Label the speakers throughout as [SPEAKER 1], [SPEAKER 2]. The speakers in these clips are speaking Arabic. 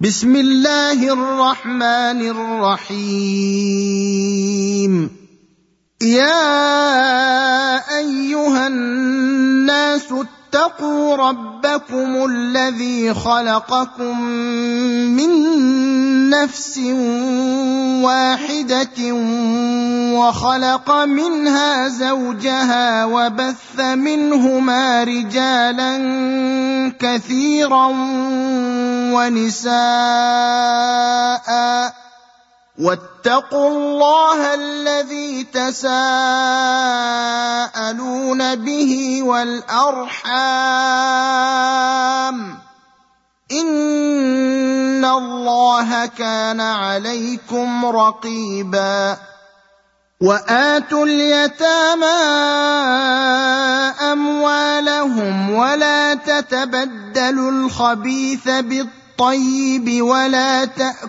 [SPEAKER 1] بسم الله الرحمن الرحيم. يا أيها الناس اتقوا ربكم الذي خلقكم من نفس واحدة وخلق منها زوجها وبث منهما رجالا كثيرا ونساء واتقوا الله الذي تساءلون به والأرحام إن الله كان عليكم رقيبا. وآتوا اليتامى أموالهم ولا تتبدلوا الخبيث بالطيب ولا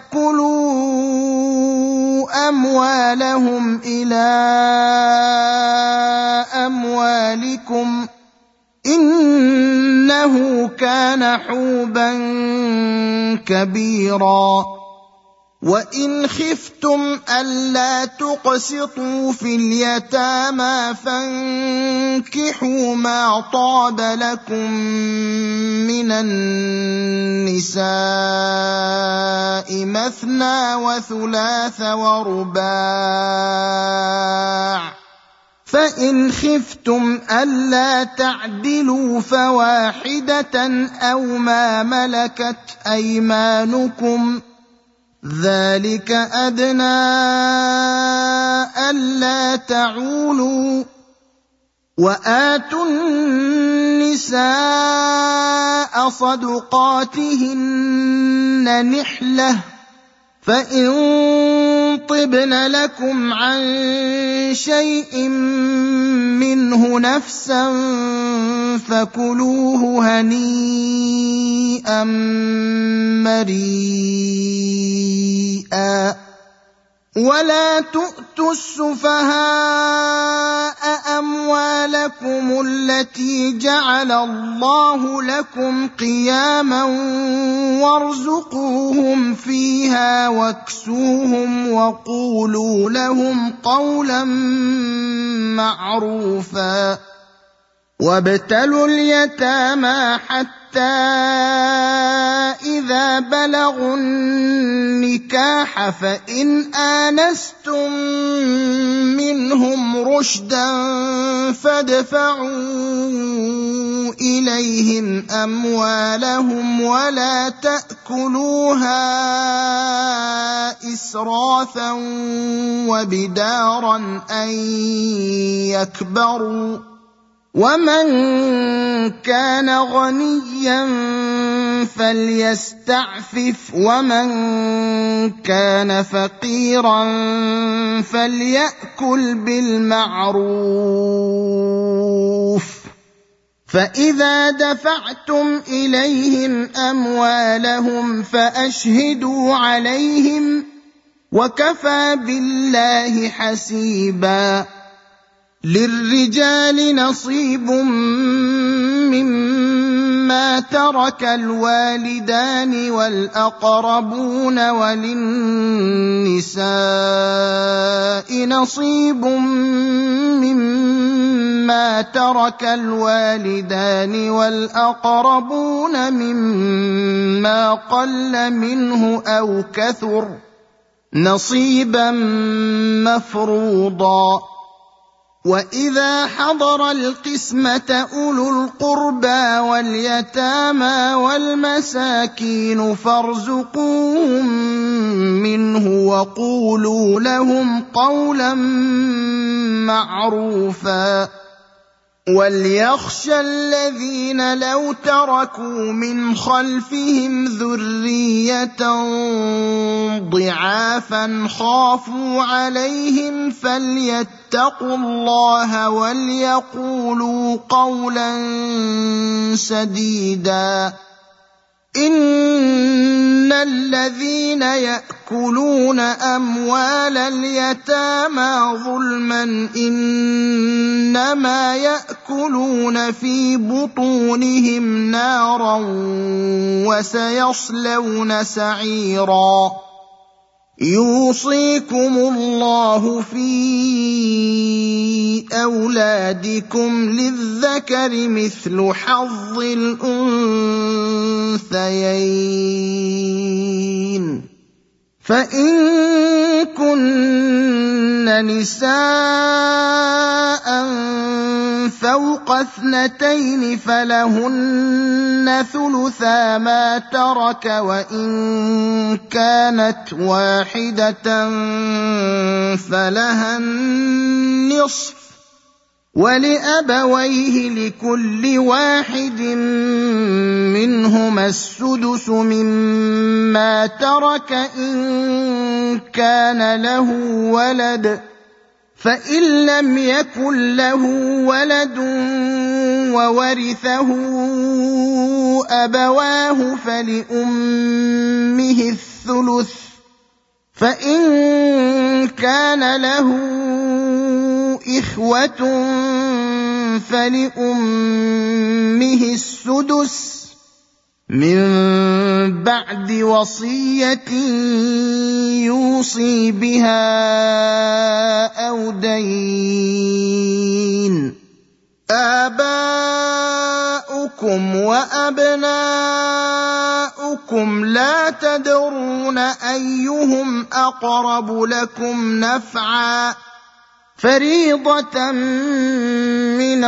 [SPEAKER 1] تأكلوا أموالهم إلى أموالكم إنه كان حوبا كبيرا. وإن خفتم ألا تقسطوا في اليتامى فانكحوا ما طاب لكم من النساء مثنى وثلاث ورباع، فإن خفتم ألا تعدلوا فواحدة أو ما ملكت أيمانكم ذلك أدنى ألا تعولوا. وآتوا النساء صدقاتهن نحلة فإن طبن لكم عن شيء منه نفسا فكلوه هنيئا مريئا. ولا تؤتوا السفهاء أموالكم التي جعل الله لكم قياما وارزقوهم فيها واكسوهم وقولوا لهم قولا معروفا. وابتلوا اليتامى حتى إذا بلغوا النكاح فإن آنستم منهم رشدا فادفعوا إليهم أموالهم ولا تأكلوها إسرافا وبدارا أن يكبروا. ومن كان غنيا فليستعفف ومن كان فقيرا فليأكل بالمعروف. فإذا دفعتم إليهم أموالهم فأشهدوا عليهم وكفى بالله حسيبا. للرجال نصيب مما ترك الوالدان والأقربون وللنساء نصيب مما ترك الوالدان والأقربون مما قل منه أو كثر نصيبا مفروضا. وإذا حضر القسمة أولو القربى واليتامى والمساكين فارزقوهم منه وقولوا لهم قولا معروفا. وليخشى الذين لو تركوا من خلفهم ذرية ضعافا خافوا عليهم فليتقوا الله وليقولوا قولا سديدا. إن الذين يأكلون أموال اليتامى ظلما إنما يأكلون في بطونهم نارا وسيصلون سعيرا يوصيكم الله في أولادكم للذكر مثل حظ الأنثيين فإن كن نساء فوق 2 فلهن ثلثا ما ترك وإن كانت واحدة فلها النصف ولأبويه لكل واحد منهما السدس مما ترك إن كان له ولد فإن لم يكن له ولد وورثه أبواه فلأمه الثلث فإن كان له إخوة فلأمه السدس من بعد وصية يوصي بها أو دين آباؤكم وأبناؤكم لا تدرون أيهم أقرب لكم نفعا فريضة من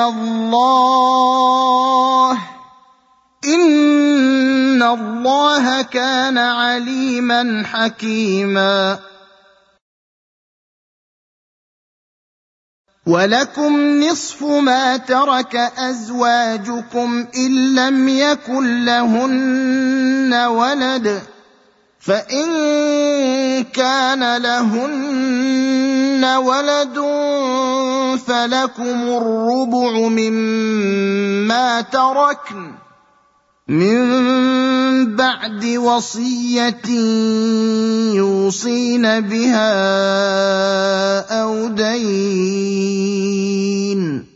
[SPEAKER 1] الله إن الله كان عليما حكيما ولكم نصف ما ترك أزواجكم إن لم يكن لهن ولد فإن كان لهن ولد فلكم الربع مما تركن من بعد وصية يوصين بها أو دين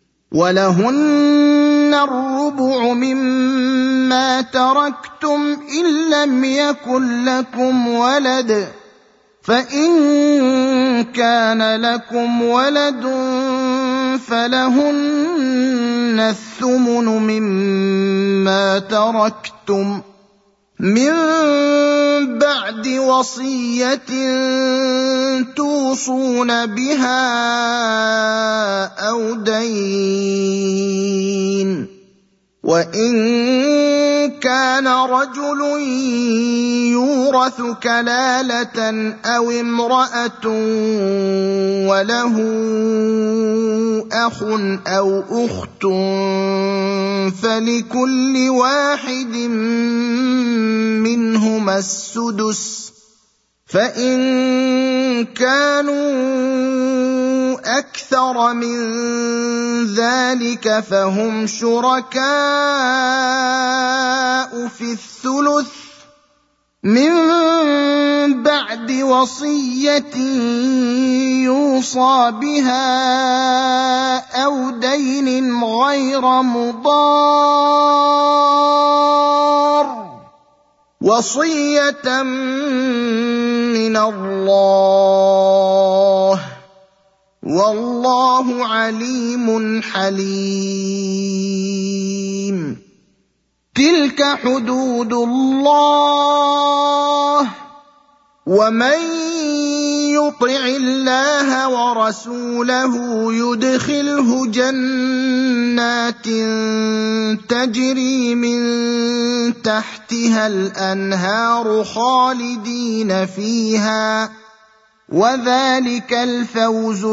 [SPEAKER 1] ولهن الربع مما تركتم إن لم يكن لكم ولد فإن كان لكم ولد فلهن الثمن مما تركتم من بعد وصية توصون بها أو دين وإن كان رجل يورث كلالة أو امرأة وله أخ أو أخت فلكل واحد منهما السدس فإن كانوا أكثر من ذلك فهم شركاء في الثلث من بعد وصية يوصى بها أو دين غير مضار وصية من الله والله عليم حليم تلك حدود الله ومن يطع الله ورسوله يدخله جنات تجري من تحتها الأنهار خالدين فيها وذلك الفوز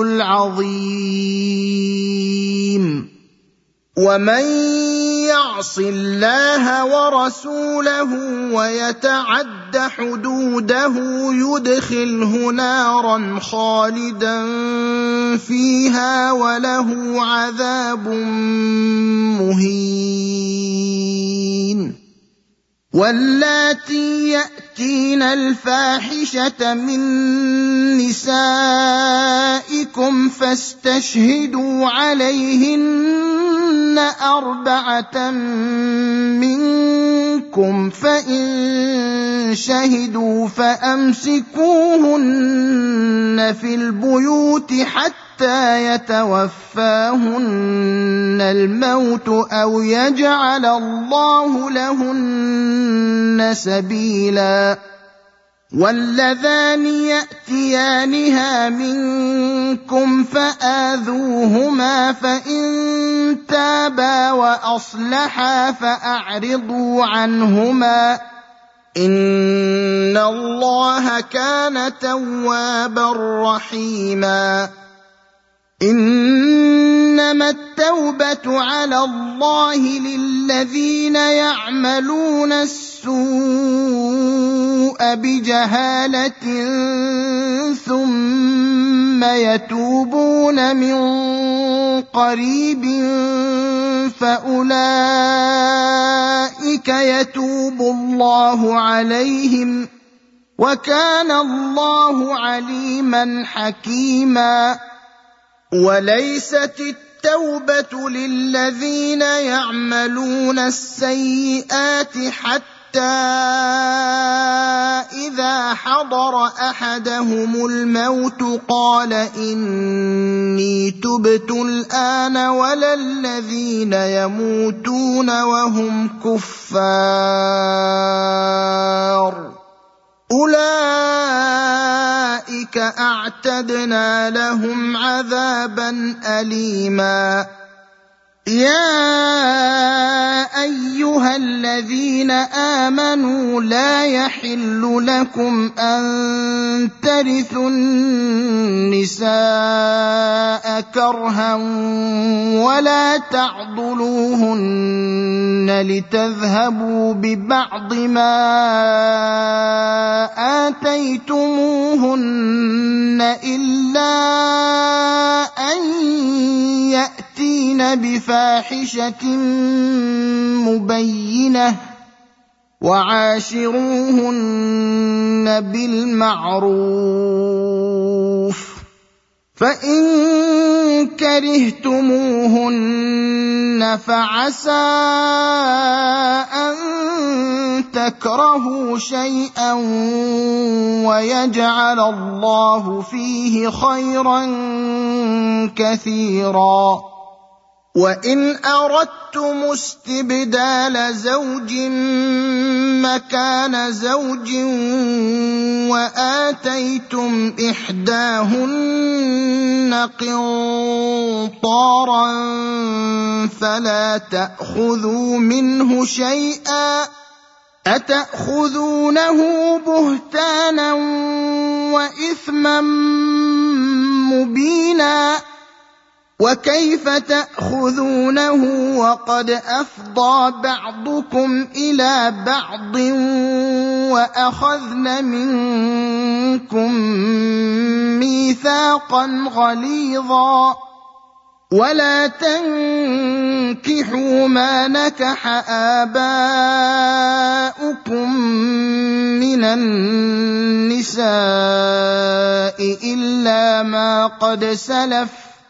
[SPEAKER 1] العظيم ومن يعص الله ورسوله ويتعد حدوده يدخله نارا خالدا فيها وله عذاب مهين واللاتي يأتين الفاحشة من نسائكم فاستشهدوا عليهن 4 منكم، فإن شهدوا فأمسكوهن في البيوت حتى يتوفاهن الموت أو يجعل الله لهن سبيلا. واللذان يأتيانها منكم فآذوهما، فإن تابا وأصلحا فأعرضوا عنهما، إن الله كان توابا رحيما. إنما التوبة على الله للذين يعملون السوء بجهالة ثم يتوبون من قريب فأولئك يتوب الله عليهم، وكان الله عليما حكيما. وليست التوبة للذين يعملون السيئات حتى إذا حضر أحدهم الموت قال إني تبت الآن، ولا الذين يموتون وهم كفار، أولئك أعتدنا لهم عذابا أليما. يا أيها الذين آمنوا لا يحل لكم أن ترثوا النساء كرها ولا تعضلوهن لتذهبوا ببعض ما آتيتموهن إلا أن يأتين بفاحشة مبينة، وعاشروهن بالمعروف، فإن كرهتموهن فعسى أن تكرهوا شيئا ويجعل الله فيه خيرا كثيرا. وإن أردتم استبدال زوج مكان زوج وآتيتم إحداهن قنطارا فلا تأخذوا منه شيئا، أتأخذونه بهتانا وإثما مبينا، وكيف تأخذونه وقد أفضى بعضكم إلى بعض وأخذن منكم ميثاقا غليظا. ولا تنكحوا ما نكح آباؤكم من النساء إلا ما قد سلف،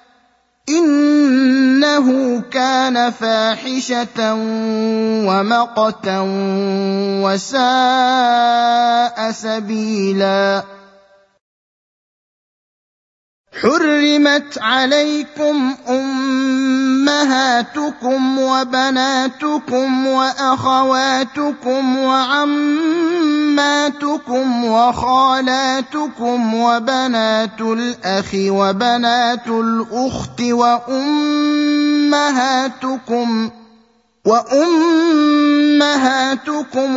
[SPEAKER 1] إنه كان فاحشة ومقتا وساء سبيلا. حرمت عليكم أمهاتكم وبناتكم وأخواتكم وعماتكم وخالاتكم وبنات الأخ وبنات الأخت وأمهاتكم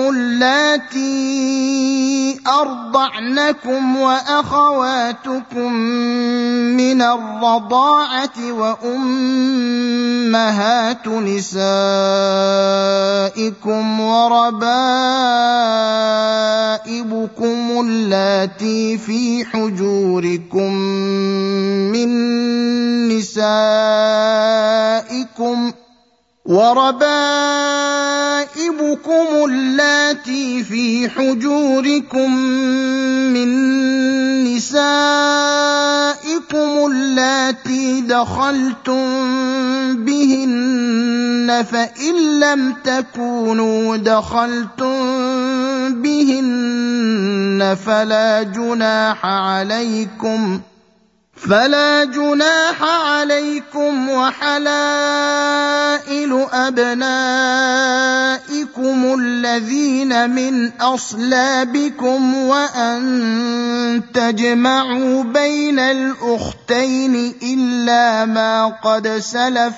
[SPEAKER 1] اللاتي أرضعنكم وأخواتكم من الرضاعة وأمهات نسائكم وربائبكم اللاتي في حجوركم من نسائكم وربائبكم اللاتي في حجوركم من نسائكم اللاتي دخلتم بهن فإن لم تكونوا دخلتم بهن فلا جناح عليكم وحلائل أبنائكم الذين من أصلابكم وأن تجمعوا بين الأختين إلا ما قد سلف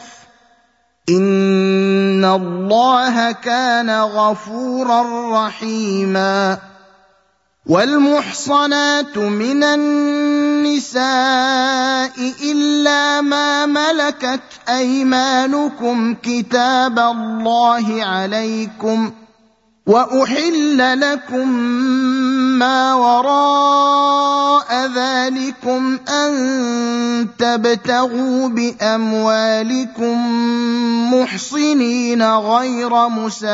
[SPEAKER 1] إن الله كان غفورا رحيما والمحصنات من النساء إلا ما ملكت أيمانكم كتاب الله عليكم وأحل لكم ما وراء ذلكم أن تبتغوا بأموالكم محصنين غير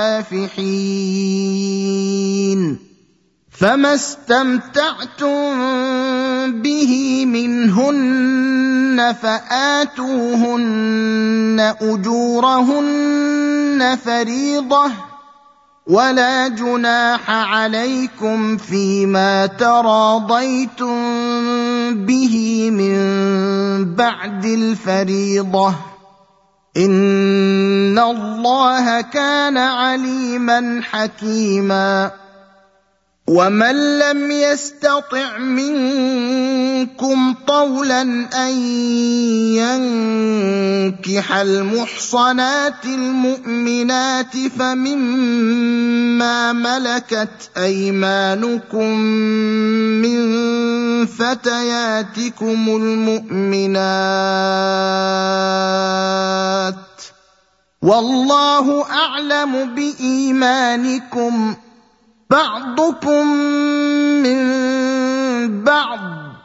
[SPEAKER 1] مسافحين فما استمتعتم به منهن فآتوهن أجورهن فريضة ولا جناح عليكم فيما تراضيتم به من بعد الفريضة إن الله كان عليما حكيما ومن لم يستطع منكم طولا أن ينكح المحصنات المؤمنات فمما ملكت أيمانكم من فتياتكم المؤمنات والله أعلم بإيمانكم بعضكم من بعض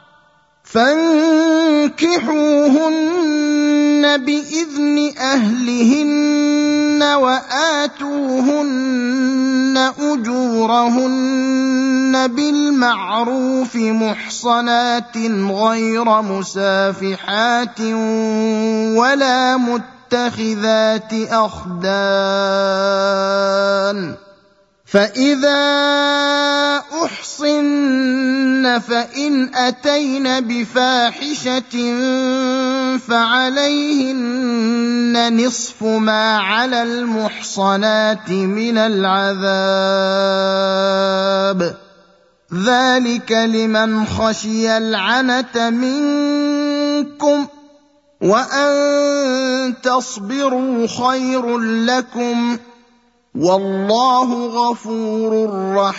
[SPEAKER 1] فانكحوهن بإذن أهلهن وآتوهن أجورهن بالمعروف محصنات غير مسافحات ولا متخذات أخدان فإذا أحصن فإن أتين بفاحشة فعليهن نصف ما على المحصنات من العذاب ذلك لمن خشي العنة منكم وأن تصبروا خير لكم والله غفور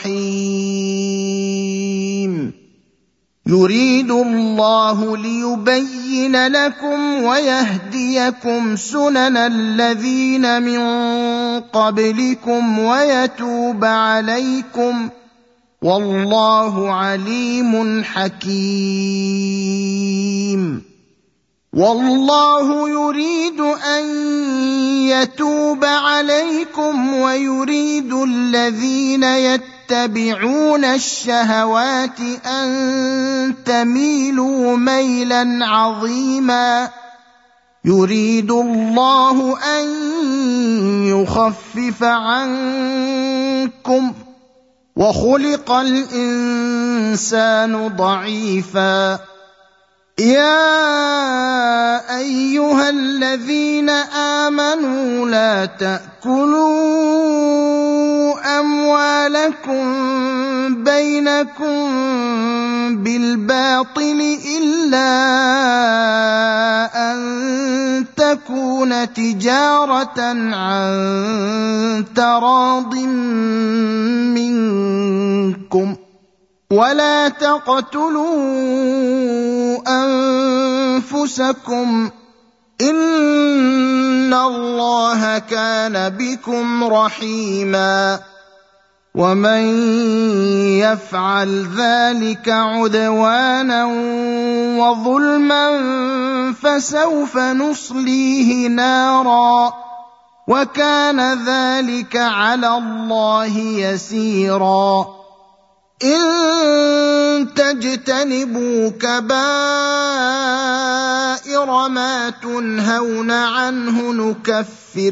[SPEAKER 1] رحيم يريد الله ليبين لكم ويهديكم سنن الذين من قبلكم ويتوب عليكم والله عليم حكيم والله يريد أن يتوب عليكم ويريد الذين يتبعون الشهوات أن تميلوا ميلا عظيما يريد الله أن يخفف عنكم وخلق الإنسان ضعيفا يا أيها الذين آمنوا لا تأكلوا أموالكم بينكم بالباطل إلا أن تكون تجارة عن تراض منكم ولا تقتلوا أنفسكم إن الله كان بكم رحيما ومن يفعل ذلك عدوانا وظلما فسوف نصليه نارا وكان ذلك على الله يسيرا إن تجتنبوا كبائر ما تنهون عنه نكفر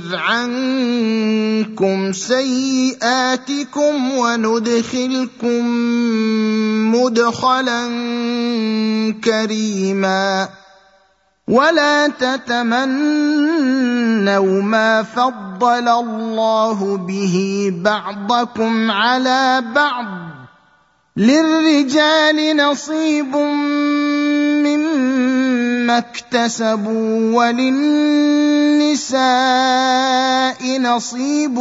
[SPEAKER 1] عنكم سيئاتكم وندخلكم مدخلا كريما ولا تتمنوا ما فضل الله به بعضكم على بعض للرجال نصيب مما اكتسبوا وللنساء نصيب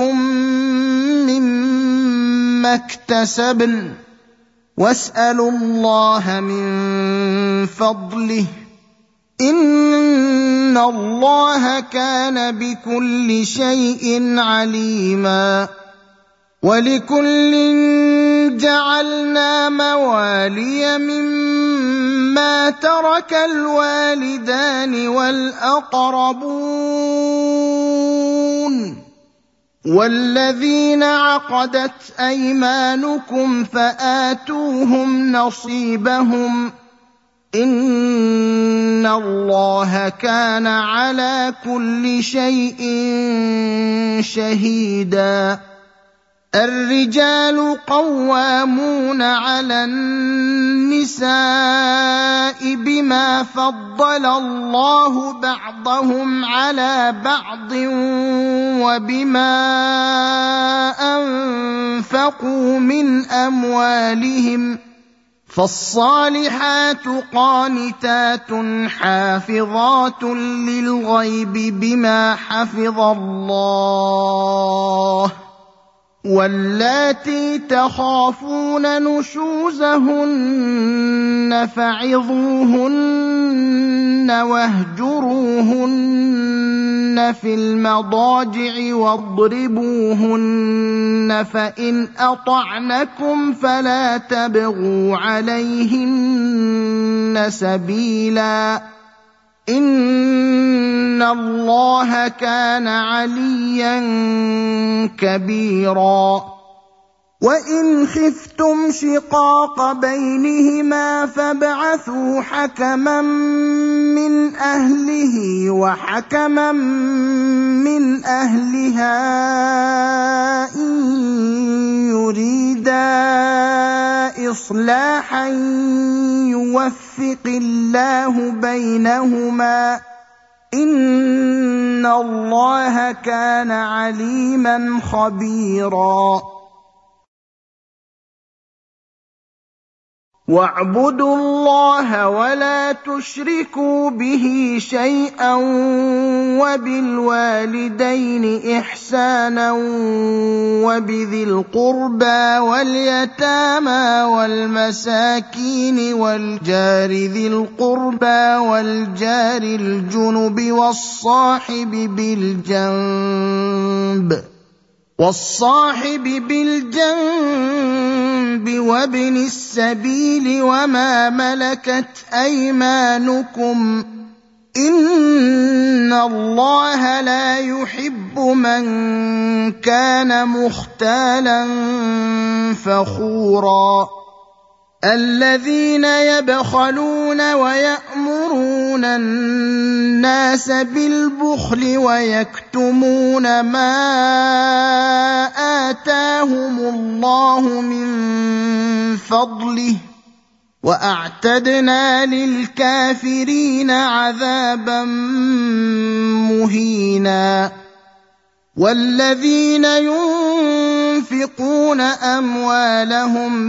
[SPEAKER 1] مما اكتسبن واسألوا الله من فضله إن الله كان بكل شيء عليما ولكل جعلنا موالي مما ترك الوالدان والأقربون والذين عقدت أيمانكم فآتوهم نصيبهم إن الله كان على كل شيء شهيدا الرجال قوامون على النساء بما فضل الله بعضهم على بعض وبما أنفقوا من أموالهم فالصالحات قانتات حافظات للغيب بما حفظ الله واللاتي تخافون نشوزهن فعظوهن واهجروهن في المضاجع واضربوهن فإن أطعنكم فلا تبغوا عليهن سبيلا إن الله كان عليا كبيرا وإن خفتم شقاق بينهما فابعثوا حكما من أهله وحكما من أهلها إن يريدا إصلاحا يوفق الله بينهما إن الله كان عليما خبيرا واعبدوا الله ولا تشركوا به شيئا وبالوالدين إحسانا وبذي القربى واليتامى والمساكين والجار ذي القربى والجار الجنب والصاحب بالجنب وابن السبيل وما ملكت أيمانكم إن الله لا يحب من كان مختالا فخورا الذين يبخلون ويأمرون الناس بالبخل ويكتمون ما آتاهم الله من فضله وأعتدنا للكافرين عذابا مهينا والذين ينفقون أموالهم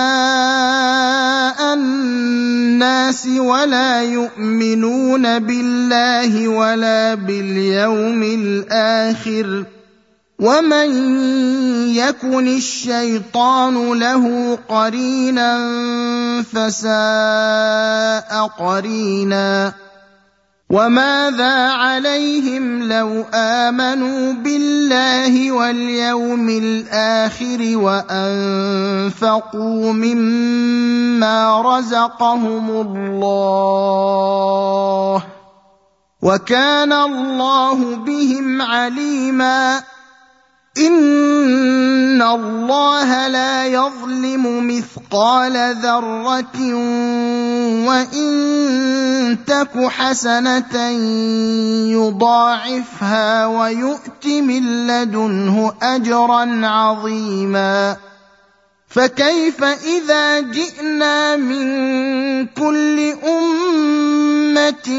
[SPEAKER 1] رئاء الناس ولا يؤمنون بالله ولا باليوم الآخر ومن يكن الشيطان له قرينا فساء قرينا وماذا عليهم لو آمنوا بالله واليوم الآخر وأنفقوا مما رزقهم الله وكان الله بهم عليما إن الله لا يظلم مثقال ذرة وإن تك حسنة يضاعفها ويؤت من لدنه أجرا عظيما فكيف إذا جئنا من كل أمة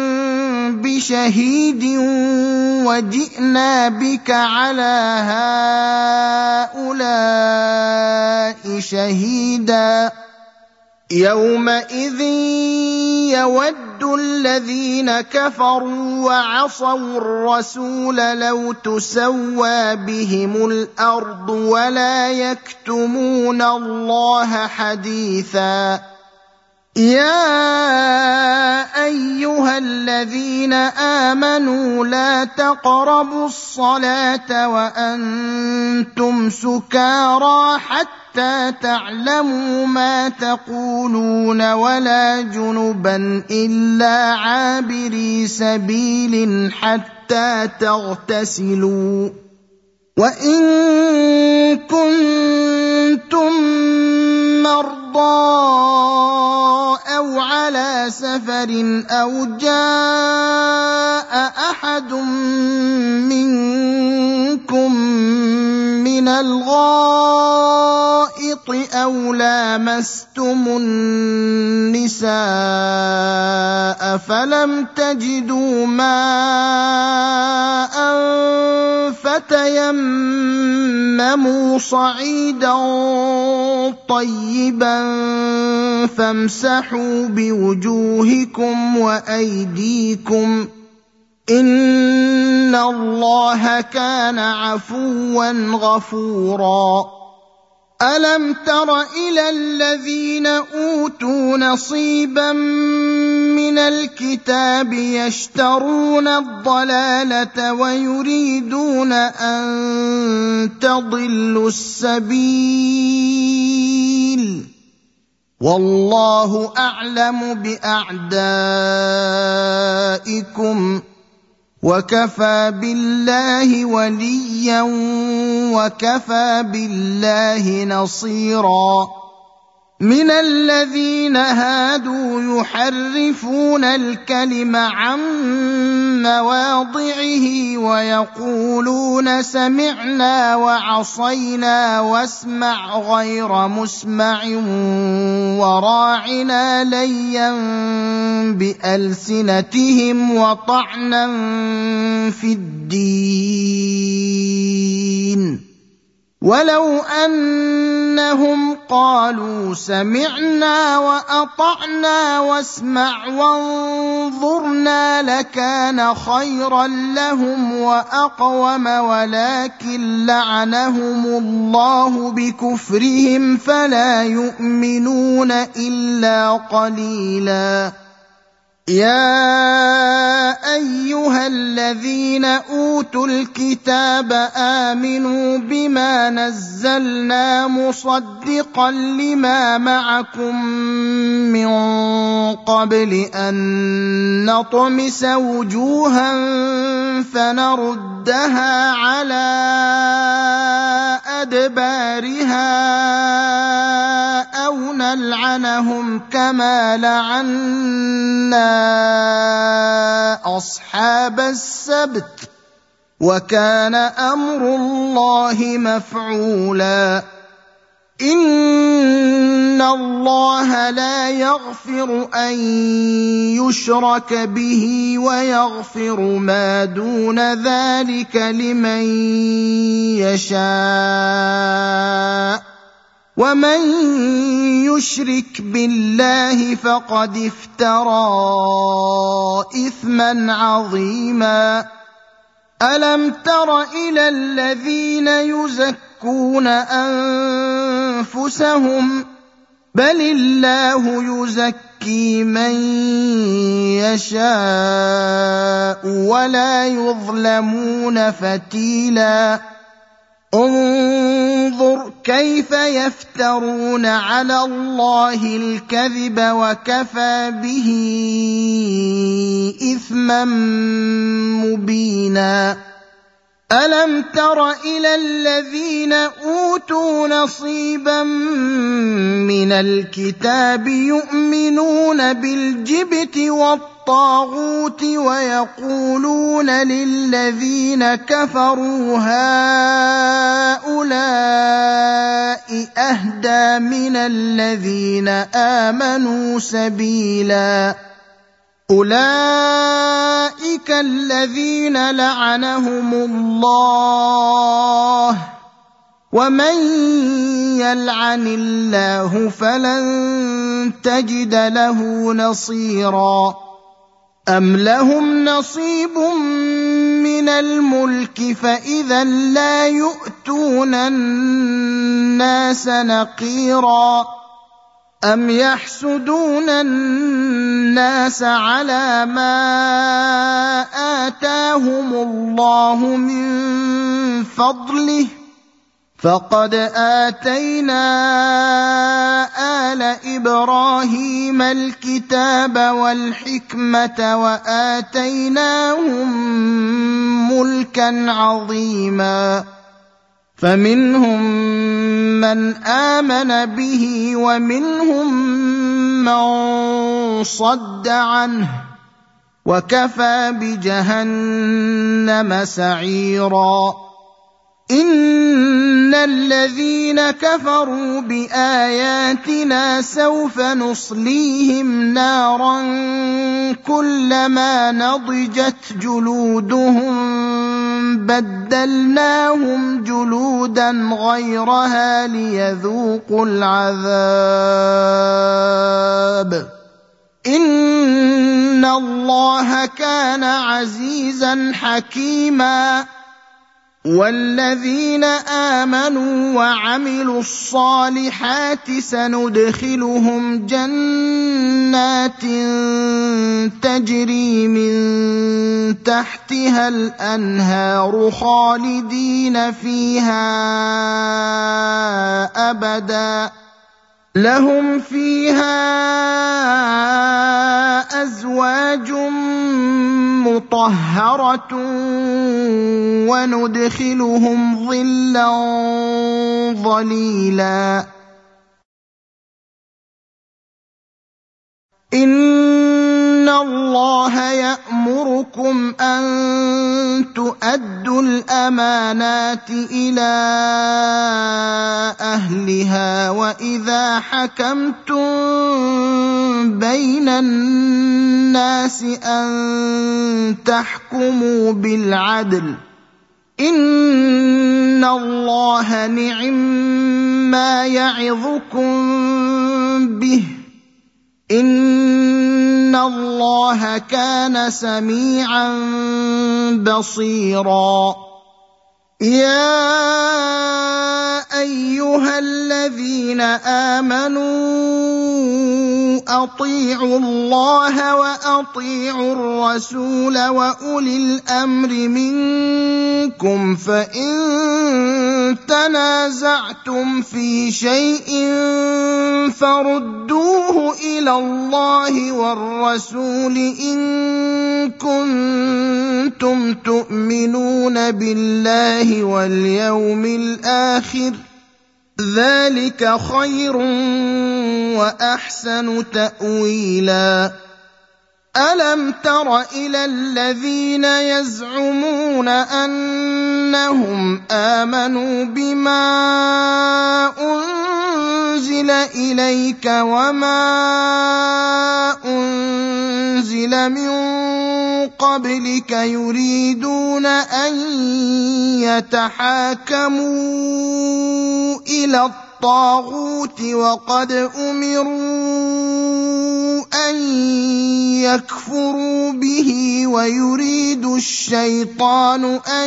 [SPEAKER 1] بشهيد وجئنا بك على هؤلاء شهيدا يومئذ يود الذين كفروا وعصوا الرسول لو تسوى بهم الأرض ولا يكتمون الله حديثا يا أيها الذين آمنوا لا تقربوا الصلاة وأنتم سكارى حتى تعلموا ما تقولون ولا جنبا إلا عابري سبيل حتى تغتسلوا وإن كنتم مرضى أو على سفر أو جاء أحد منكم من الغائط أو لامستم النساء فلم تجدوا ماء فتيمموا صعيدا طيبا فامسحوا بوجوهكم وأيديكم إن الله كان عفوا غفورا ألم تر إلى الذين أوتوا نصيبا من الكتاب يشترون الضلالة ويريدون أن تضلوا السبيل والله أعلم بأعدائكم وكفى بالله وليا وكفى بالله نصيرا من الذين هادوا يحرفون الكلم عن مواضعه ويقولون سمعنا وعصينا واسمع غير مسمع وراعنا ليا بألسنتهم وطعنا في الدين ولو أنهم قالوا سمعنا وأطعنا واسمع وانظرنا لكان خيرا لهم وأقوم ولكن لعنهم الله بكفرهم فلا يؤمنون إلا قليلا يا أيها الذين أوتوا الكتاب آمنوا بما نزلنا مصدقا لما معكم من قبل أن نطمس وجوها فنردها على أدبارها أو نلعنهم كما لعنا أصحاب السبت وكان أمر الله مفعولا إن الله لا يغفر أن يشرك به ويغفر ما دون ذلك لمن يشاء ومن يشرك بالله فقد افترى إثما عظيما ألم تر إلى الذين يزكون أنفسهم بل الله يزكي من يشاء ولا يظلمون فتيلا انظر كيف يفترون على الله الكذب وكفى به إثما مبينا ألم تر إلى الذين أوتوا نصيبا من الكتاب يؤمنون بالجبت والطاغوت ويقولون للذين كفروا هؤلاء أهدى من الذين آمنوا سبيلا أولئك الذين لعنهم الله ومن يلعن الله فلن تجد له نصيرا أم لهم نصيب من الملك فإذا لا يؤتون الناس نقيرا أم يحسدون الناس على ما آتاهم الله من فضله فقد آتينا آل إبراهيم الكتاب والحكمة وآتيناهم ملكا عظيما فمنهم من آمن به ومنهم من صد عنه وكفى بجهنم سعيرا إن الذين كفروا بآياتنا سوف نصليهم نارا كلما نضجت جلودهم بدلناهم جلودا غيرها ليذوقوا العذاب إن الله كان عزيزا حكيما والذين آمنوا وعملوا الصالحات سندخلهم جنات تجري من تحتها الأنهار خالدين فيها أبدا لهم فيها أزواج مطهرة وندخلهم ظلا ظليلا إن الله يأمركم أن تؤدوا الأمانات إلى أهلها وإذا حكمتم بين الناس أن تحكموا بالعدل إن الله نعما يعظكم به إن الله كان سميعا بصيرا يا أيها الذين آمنوا أطيعوا الله وأطيعوا الرسول وأولي الأمر منكم فإن تنازعتم في شيء فردوه إلى الله والرسول إن كنتم تؤمنون بالله واليوم الآخر ذلك خير وأحسن تأويلا ألم تر إلى الذين يزعمون أنهم آمنوا بما أنزل إليك وما أنزل من قبلك يريدون أن يتحاكموا إلى الطاغوت وقد أمروا أن يكفروا به ويريد الشيطان أن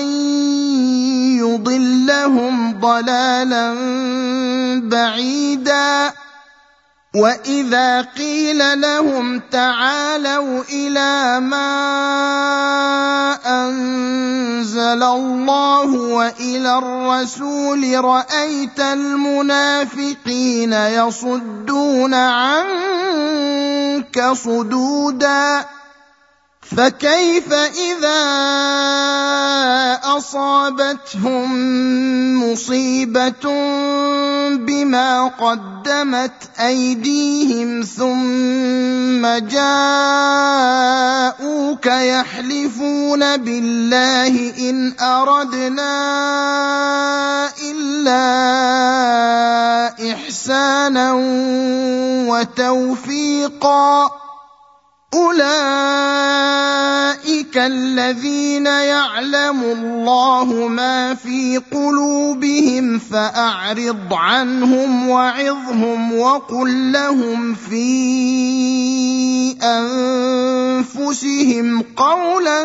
[SPEAKER 1] يضلهم ضلالا بعيدا وإذا قيل لهم تعالوا إلى ما أنزل الله وإلى الرسول رأيت المنافقين يصدون عنك صدودا فكيف إذا أصابتهم مصيبة بما قدمت أيديهم ثم جاءوك يحلفون بالله إن أردنا إلا إحسانا وتوفيقا أولئك الذين يعلم الله ما في قلوبهم فأعرض عنهم وعظهم وقل لهم في أنفسهم قولا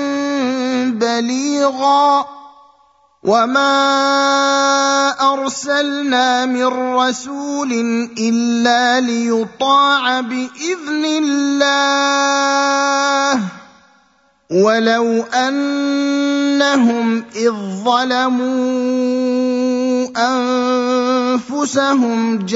[SPEAKER 1] بليغا وما أرسلنا من رسول إلا ليطاع بإذن الله ولو أنهم إذ ظلموا أنفسهم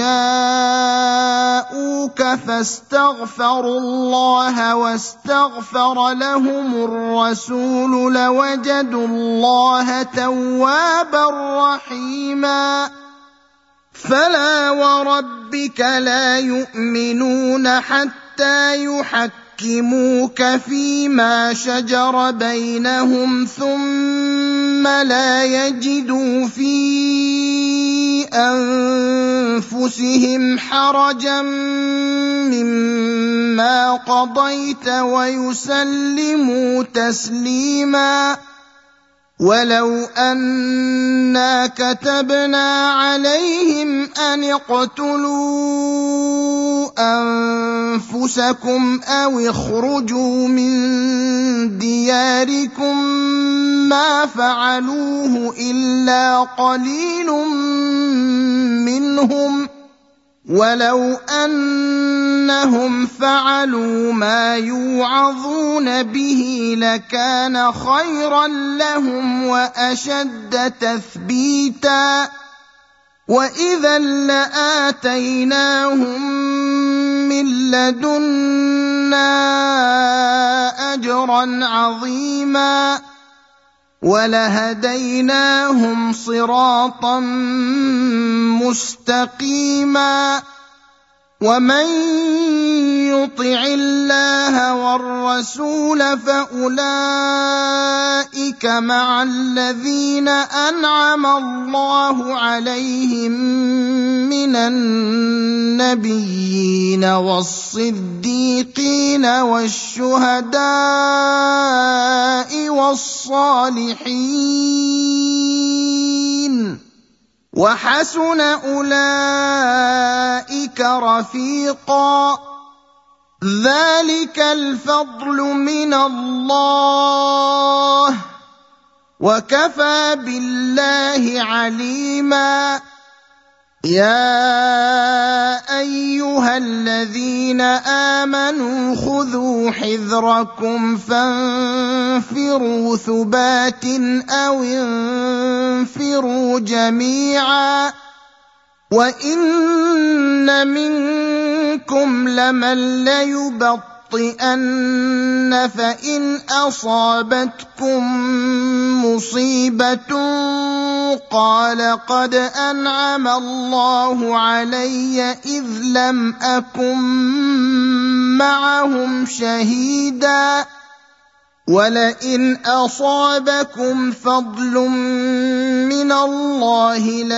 [SPEAKER 1] جاءوك فاستغفروا الله واستغفر لهم الرسول لوجدوا الله توابا رحيما فلا وربك لا يؤمنون حتى يحكموك فيما شجر بينهم ثم لا يجدوا في أنفسهم حرجا مما قضيت ويسلموا تسليما ولو أنا كتبنا عليهم أن اقتلوا أنفسكم أو اخرجوا من دياركم ما فعلوه إلا قليل منهم ولو أنهم فعلوا ما يوعظون به لكان خيرا لهم وأشد تثبيتا وإذا لآتيناهم من لدنا أجرا عظيما ولهديناهم صراطا مستقيما ومن يطع الله والرسول فأولئك مع الذين أنعم الله عليهم من النبيين والصديقين والشهداء والصالحين وحسن أولئك رفيقا ذلك الفضل من الله وكفى بالله عليما يا أيها الذين آمنوا خذوا حذركم فانفروا ثبات أو انفروا جميعا وإن منكم لمن ليبطئن فإن أصابتكم مصيبة قال قد أنعم الله علي إذ لم أكن معهم شهيدا ولئن أصابكم فضل من الله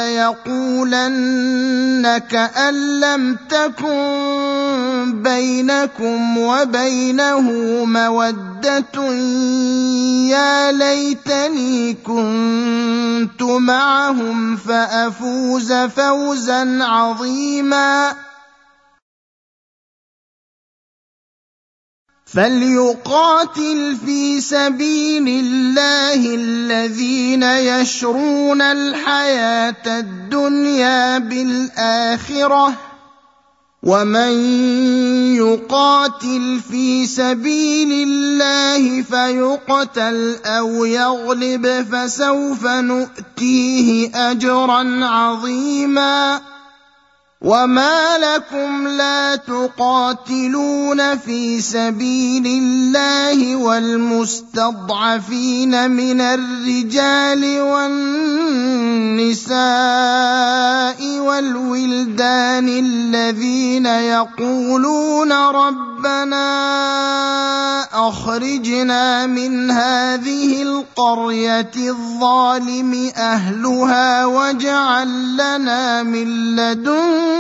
[SPEAKER 1] ليقولن كأن لم تكن بينكم وبينه مودة يا ليتني كنت معهم فأفوز فوزا عظيما فليقاتل في سبيل الله الذين يشرون الحياة الدنيا بالآخرة ومن يقاتل في سبيل الله فيقتل أو يغلب فسوف نؤتيه أجرا عظيما وما لكم لا تقاتلون في سبيل الله والمستضعفين من الرجال والنساء والولدان الذين يقولون ربنا أخرجنا من هذه القرية الظالم أهلها واجعل لنا من لدنك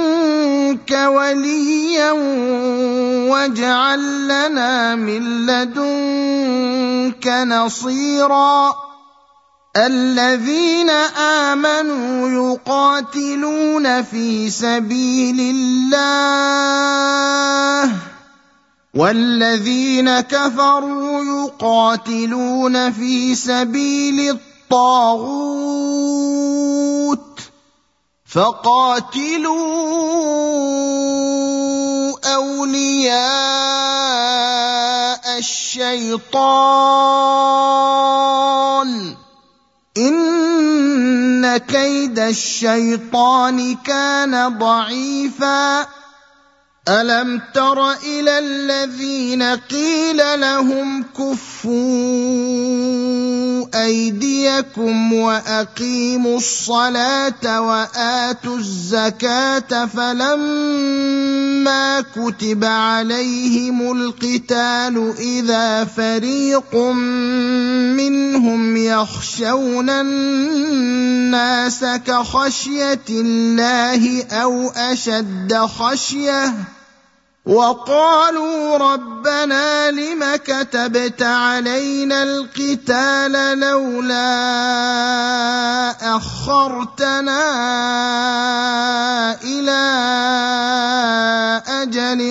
[SPEAKER 1] وليا واجعل لنا من لدنك نصيرا الذين آمنوا يقاتلون في سبيل الله والذين كفروا يقاتلون في سبيل الطاغوت فقاتلوا أولياء الشيطان إن كيد الشيطان كان ضعيفا ألم تر إلى الذين قيل لهم كفوا أيديكم وأقيموا الصلاة وآتوا الزكاة فلما كتب عليهم القتال إذا فريق منهم يخشون الناس كخشية الله أو أشد خشية وقالوا ربنا لم كتبت علينا القتال لولا أخرتنا إلى أجل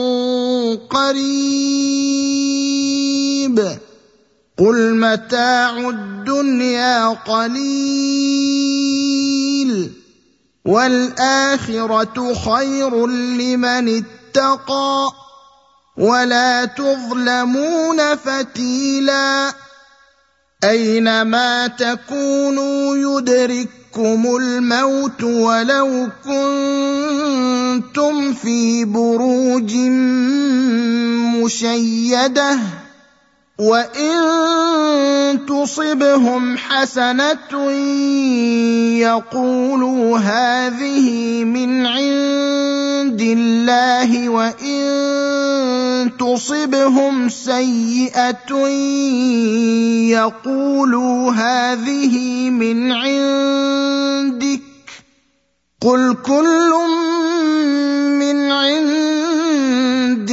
[SPEAKER 1] قريب قل متاع الدنيا قليل والآخرة خير لمن اتقى ولا تظلمون فتيلا أينما تكونوا يدرككم الموت ولو كنتم في بروج مشيدة وإن تصبهم حسنة يقولوا هذه من عند الله وإن تصبهم سيئة يقولوا هذه من عندك قل كل من عند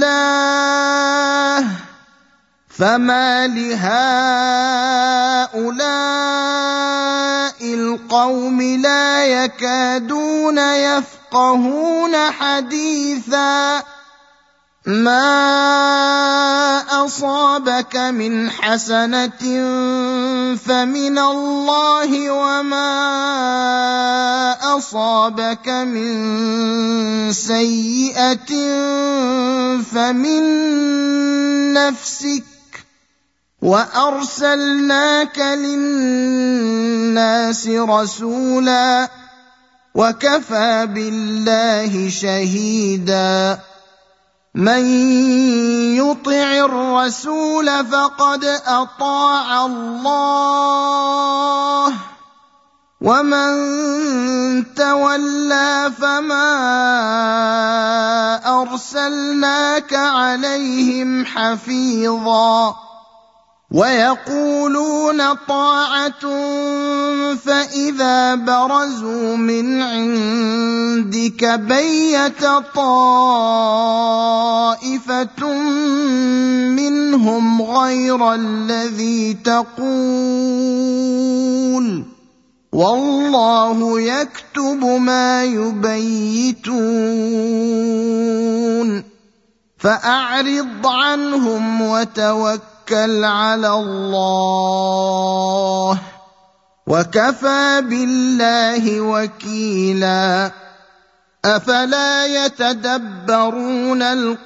[SPEAKER 1] الله فما لهؤلاء القوم لا يكادون يفقهون حديثا ما أصابك من حسنة فمن الله وما أصابك من سيئة فمن نفسك وأرسلناك للناس رسولا وكفى بالله شهيدا من يطع الرسول فقد أطاع الله ومن تولى فما أرسلناك عليهم حفيظا ويقولون طاعة فإذا برزوا من عندك بيت طائفة منهم غير الذي تقول والله يكتب ما يبيتون فأعرض عنهم وتوكل على الله وكفى بالله وكيلا أفلا يتدبرون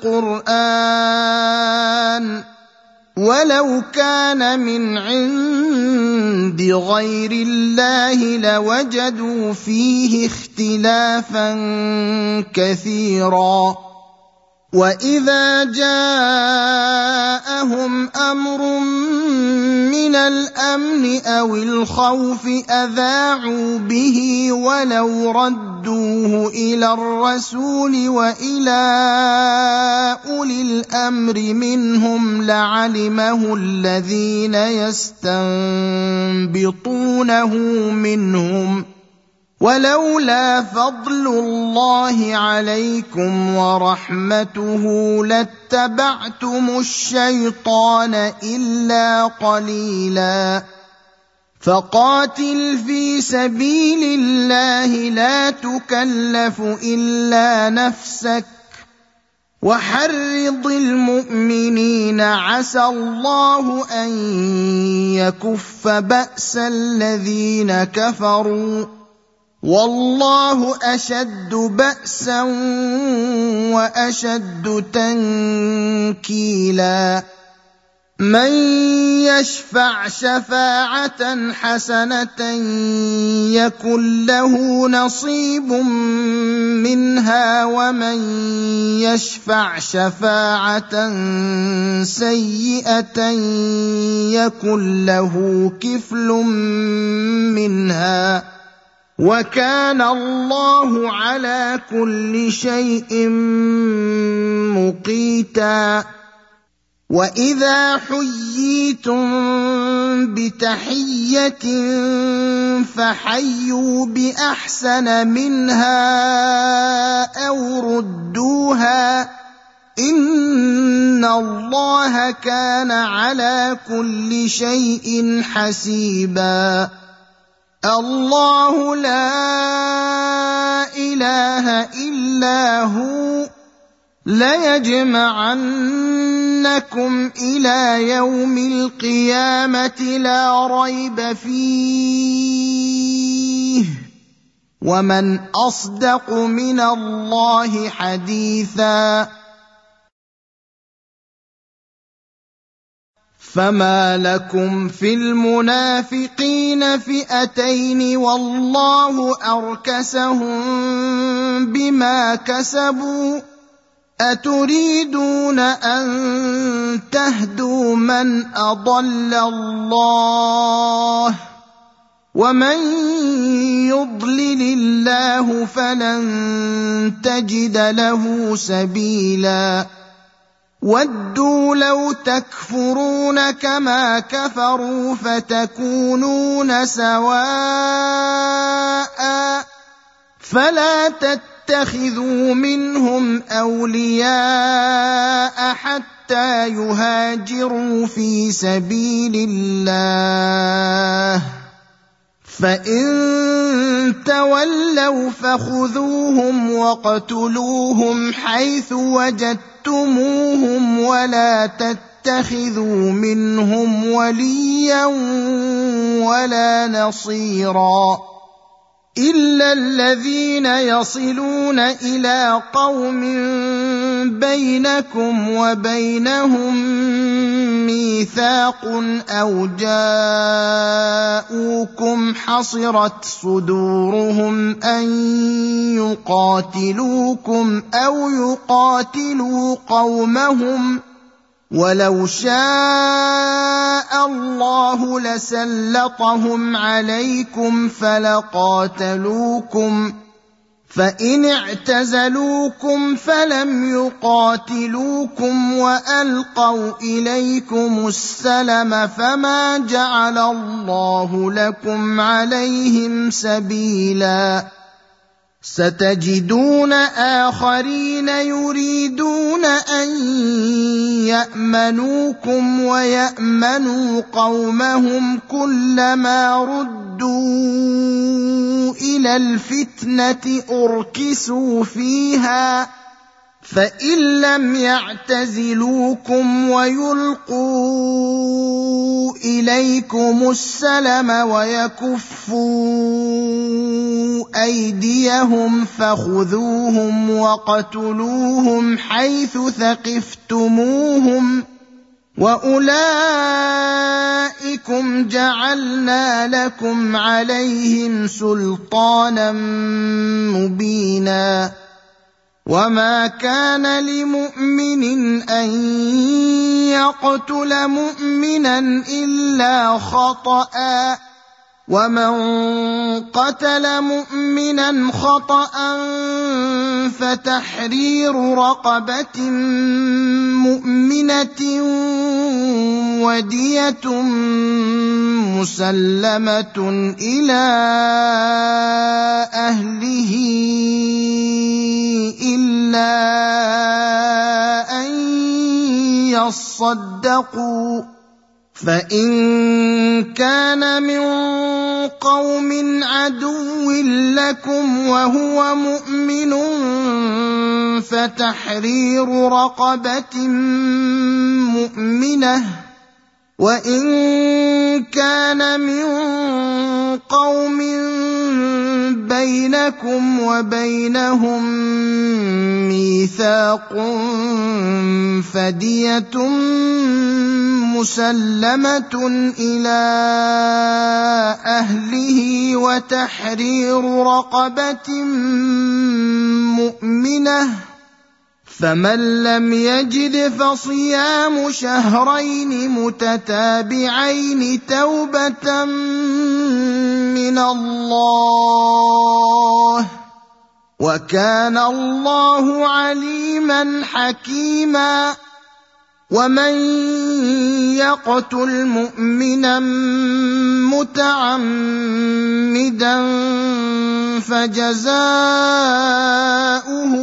[SPEAKER 1] القرآن ولو كان من عند غير الله لوجدوا فيه اختلافا كثيرا وإذا جاءهم أمر من الأمن أو الخوف أذاعوا به ولو ردوه إلى الرسول وإلى أولي الأمر منهم لعلمه الذين يستنبطونه منهم ولولا فضل الله عليكم ورحمته لاتبعتم الشيطان إلا قليلا فقاتل في سبيل الله لا تكلف إلا نفسك وحرض المؤمنين عسى الله أن يكف بأس الذين كفروا والله أشد بأسا وأشد تنكيلا من يشفع شفاعة حسنة يكن له نصيب منها ومن يشفع شفاعة سيئة يكن له كفل منها وكان الله على كل شيء مقيتا وإذا حييتم بتحية فحيوا بأحسن منها أو ردوها إن الله كان على كل شيء حسيبا الله لا إله إلا هو ليجمعنكم إلى يوم القيامة لا ريب فيه ومن أصدق من الله حديثا فما لكم في المنافقين فئتين والله أركسهم بما كسبوا أتريدون أن تهدوا من أضل الله ومن يضلل الله فلن تجد له سبيلا ودوا لو تكفرون كما كفروا فتكونون سواء فلا تتخذوا منهم أولياء حتى يهاجروا في سبيل الله فإن تولوا فخذوهم واقتلوهم حيث وجدتموهم ولا تتخذوا منهم وليا ولا نصيرا إلا الذين يصلون إلى قوم بينكم وبينهم ميثاق أو جاءوكم حصرت صدورهم أن يقاتلوكم أو يقاتلوا قومهم ولو شاء الله لسلطهم عليكم فلقاتلوكم فإن اعتزلوكم فلم يقاتلوكم وألقوا إليكم السلم فما جعل الله لكم عليهم سبيلا ستجدون آخرين يريدون أن يأمنوكم ويأمنوا قومهم كلما ردوا إلى الفتنة أركسوا فيها فإن لم يعتزلوكم ويلقوا إليكم السلم ويكفوا أيديهم فخذوهم وقتلوهم حيث ثقفتموهم وأولئكم جعلنا لكم عليهم سلطانا مبينا وما كان لمؤمن أن يقتل مؤمنا إلا خطأ ومن قتل مؤمنا خطأ فتحرير رقبة مؤمنة ودية مسلمة إلى أهله إلا أن يصدقوا فإن كان من قوم عدو لكم وهو مؤمن فتحرير رقبة مؤمنة وإن كان من قوم بينكم وبينهم ميثاق فدية مسلمة إلى أهله وتحرير رقبة مؤمنة فمن لم يجد فصيام شهرين متتابعين توبة من الله وكان الله عليما حكيما ومن يقتل مؤمنا متعمدا فجزاؤه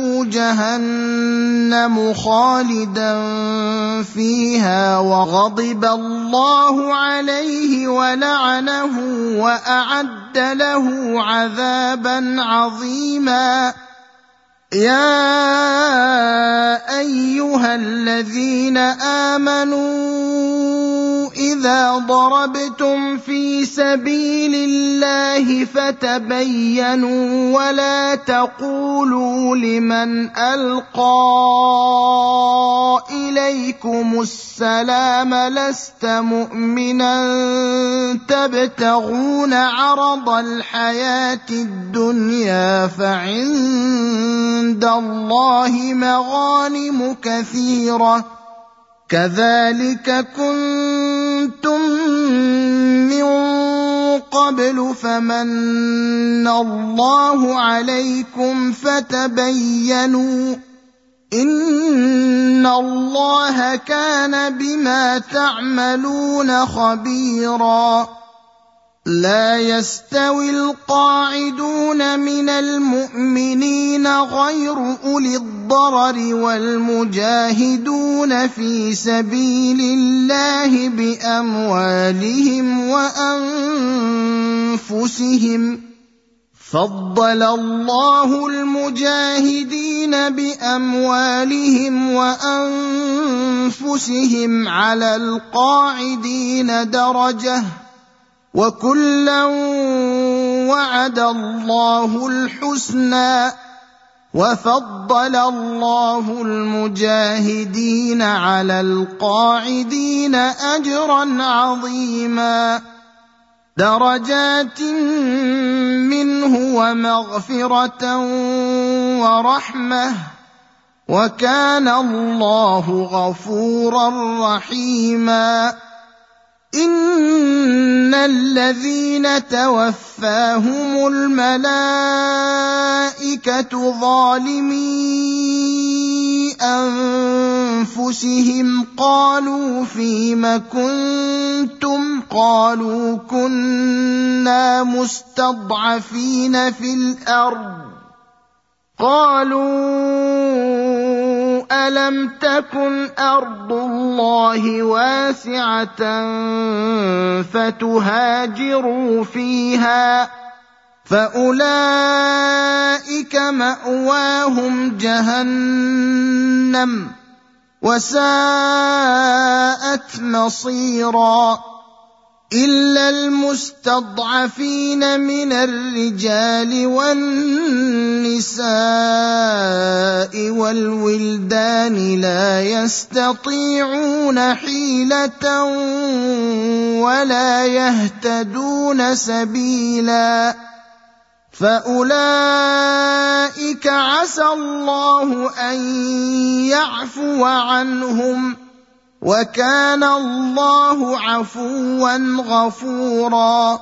[SPEAKER 1] جهنم خالدا فيها وغضب الله عليه ولعنه وأعد له عذابا عظيما يا أيها الذين آمنوا إذا ضربتم في سبيل الله فتبينوا ولا تقولوا لمن ألقى إليكم السلام لست مؤمنا تبتغون عرض الحياة الدنيا فعند الله مغانم كثيرة كذلك كنتم من قبل فمن الله عليكم فتبينوا إن الله كان بما تعملون خبيرا لا يستوي القاعدون من المؤمنين غير أولي الضرر والمجاهدون في سبيل الله بأموالهم وأنفسهم فضل الله المجاهدين بأموالهم وأنفسهم على القاعدين درجة وكلا وعد الله الحسنى وفضل الله المجاهدين على القاعدين أجرا عظيما درجات منه ومغفرة ورحمة وكان الله غفورا رحيما إن الذين توفاهم الملائكة ظالمي أنفسهم قالوا فيم كنتم قالوا كنا مستضعفين في الأرض قالوا ألم تكن أرض الله واسعة فتهاجروا فيها فأولئك مأواهم جهنم وساءت مصيرا إلا المستضعفين من الرجال والنساء والولدان لا يستطيعون حيلة ولا يهتدون سبيلا فأولئك عسى الله أن يعفو عنهم وكان الله عفوا غفورا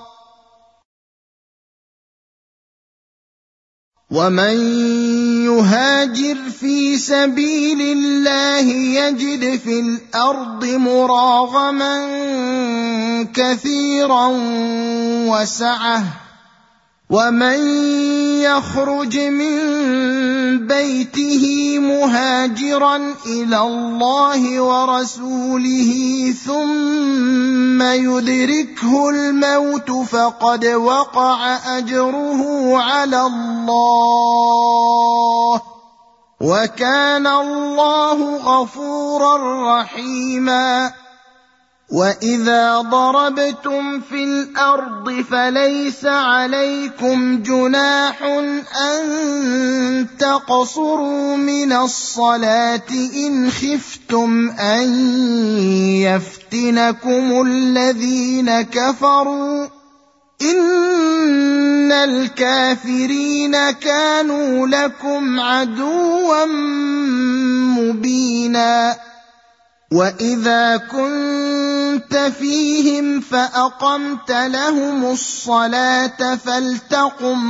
[SPEAKER 1] ومن يهاجر في سبيل الله يجد في الأرض مراغما كثيرا وسعة ومن يخرج من بيته مهاجرا إلى الله ورسوله ثم يدركه الموت فقد وقع أجره على الله وكان الله غفورا رحيما وإذا ضربتم في الأرض فليس عليكم جناح أن تقصروا من الصلاة إن خفتم أن يفتنكم الذين كفروا إن الكافرين كانوا لكم عدوا مبينا وإذا كنت فيهم فأقمت لهم الصلاة فلتقم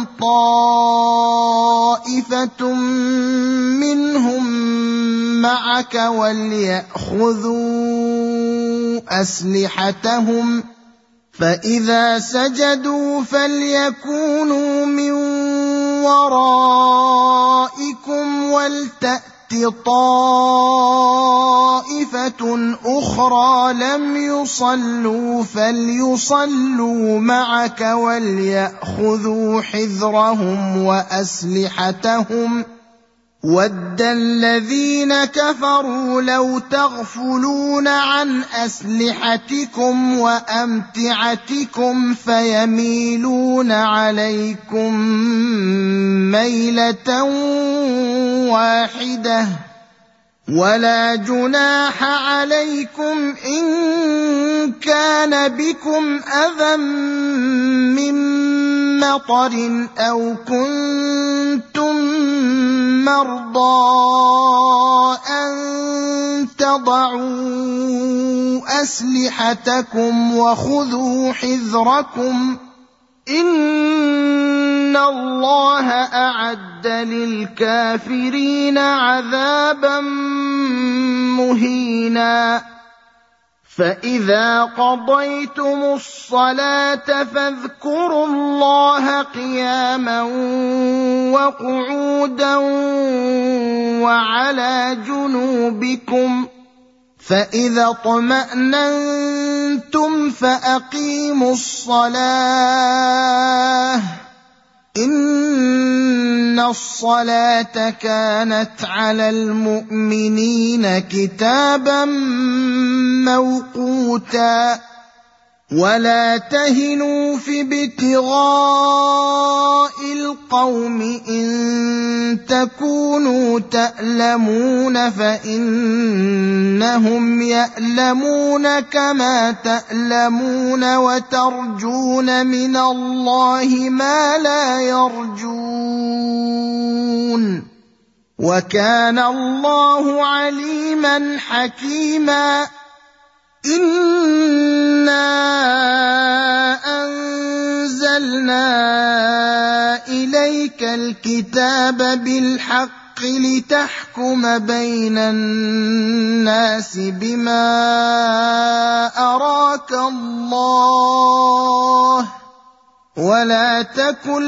[SPEAKER 1] طائفة منهم معك وليأخذوا أسلحتهم فإذا سجدوا فليكونوا من ورائكم ولتأت طائفة أخرى لم يصلوا فليصلوا معك وليأخذوا حذرهم وأسلحتهم ود الذين كفروا لو تغفلون عن أسلحتكم وأمتعتكم فيميلون عليكم ميلة واحدة ولا جناح عليكم إن كان بكم أذى من مطر أو كنتم مرضى أن تضعوا أسلحتكم وخذوا حذركم إن الله أعد للكافرين عذابا مهينا فإذا قضيتم الصلاة فاذكروا الله قياما وقعودا وعلى جنوبكم فإذا اطمأننتم فأقيموا الصلاة إن الصلاة كانت على المؤمنين كتابا موقوتا ولا تهنوا في ابتغاء القوم إن تكونوا تألمون فإنهم يألمون كما تألمون وترجون من الله ما لا يرجون وكان الله عليما حكيما إنا أنزلنا إليك الكتاب بالحق لتحكم بين الناس بما أراك الله ولا تكن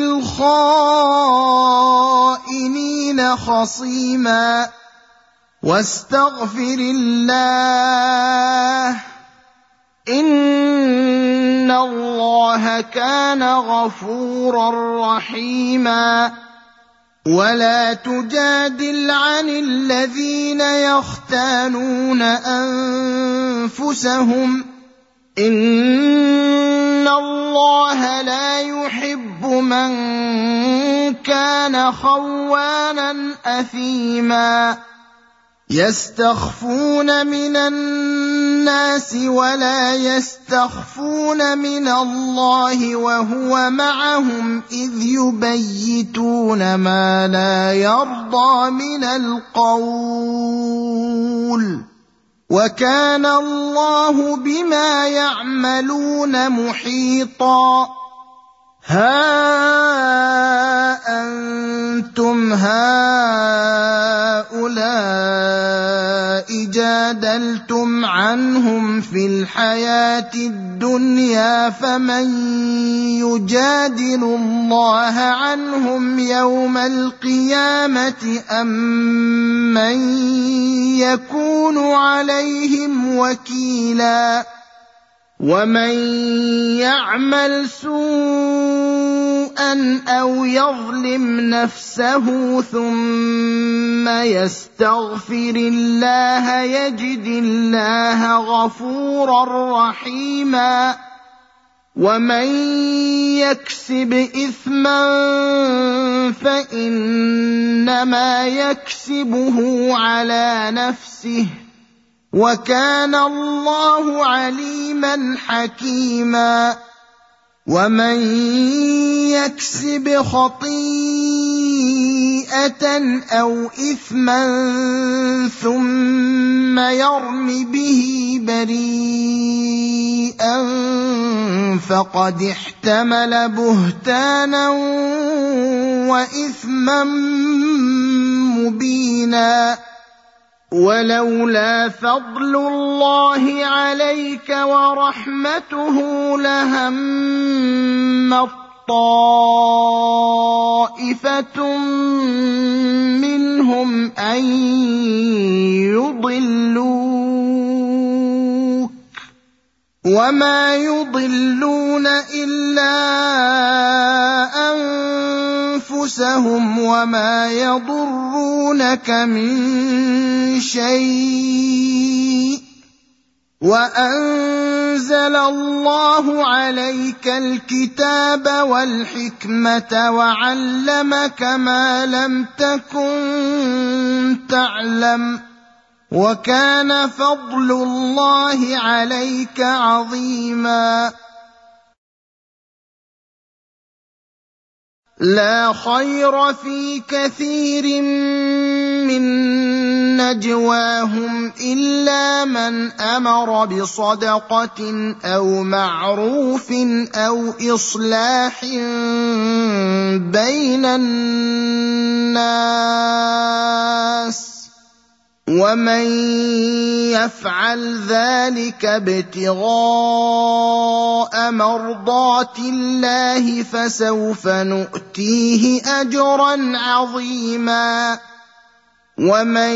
[SPEAKER 1] للخائنين خصيما واستغفر الله إن إِنَّ اللَّهَ كَانَ غَفُورًا رَّحِيمًا ولا تجادل عن الذين يختانون أنفسهم إن الله لا يحب من كان خوانا أثيما يستخفون من الناس ولا يستخفون من الله وهو معهم إذ يبيتون ما لا يرضى من القول وكان الله بما يعملون محيطا ها أنتم هؤلاء جادلتم عنهم في الحياة الدنيا فمن يجادل الله عنهم يوم القيامة أم من يكون عليهم وكيلا ومن يعمل سوءا أو يظلم نفسه ثم يستغفر الله يجد الله غفورا رحيما ومن يكسب إثما فإنما يكسبه على نفسه وكان الله عليما حكيما ومن يكسب خطيئة أو إثما ثم يرم به بريئا فقد احتمل بهتانا وإثما مبينا ولولا فضل الله عليك ورحمته لهمت طائفة منهم أن يضلوك وما يضلون إلا أنفسهم وما يضرونك من شيء وأنزل الله عليك الكتاب والحكمة وعلمك ما لم تكن تعلم وكان فضل الله عليك عظيما لا خير في كثير من نجواهم إلا من أمر بصدقة أو معروف أو إصلاح بين الناس ومن يفعل ذلك ابتغاء مرضات الله فسوف نؤتيه أجرا عظيما ومن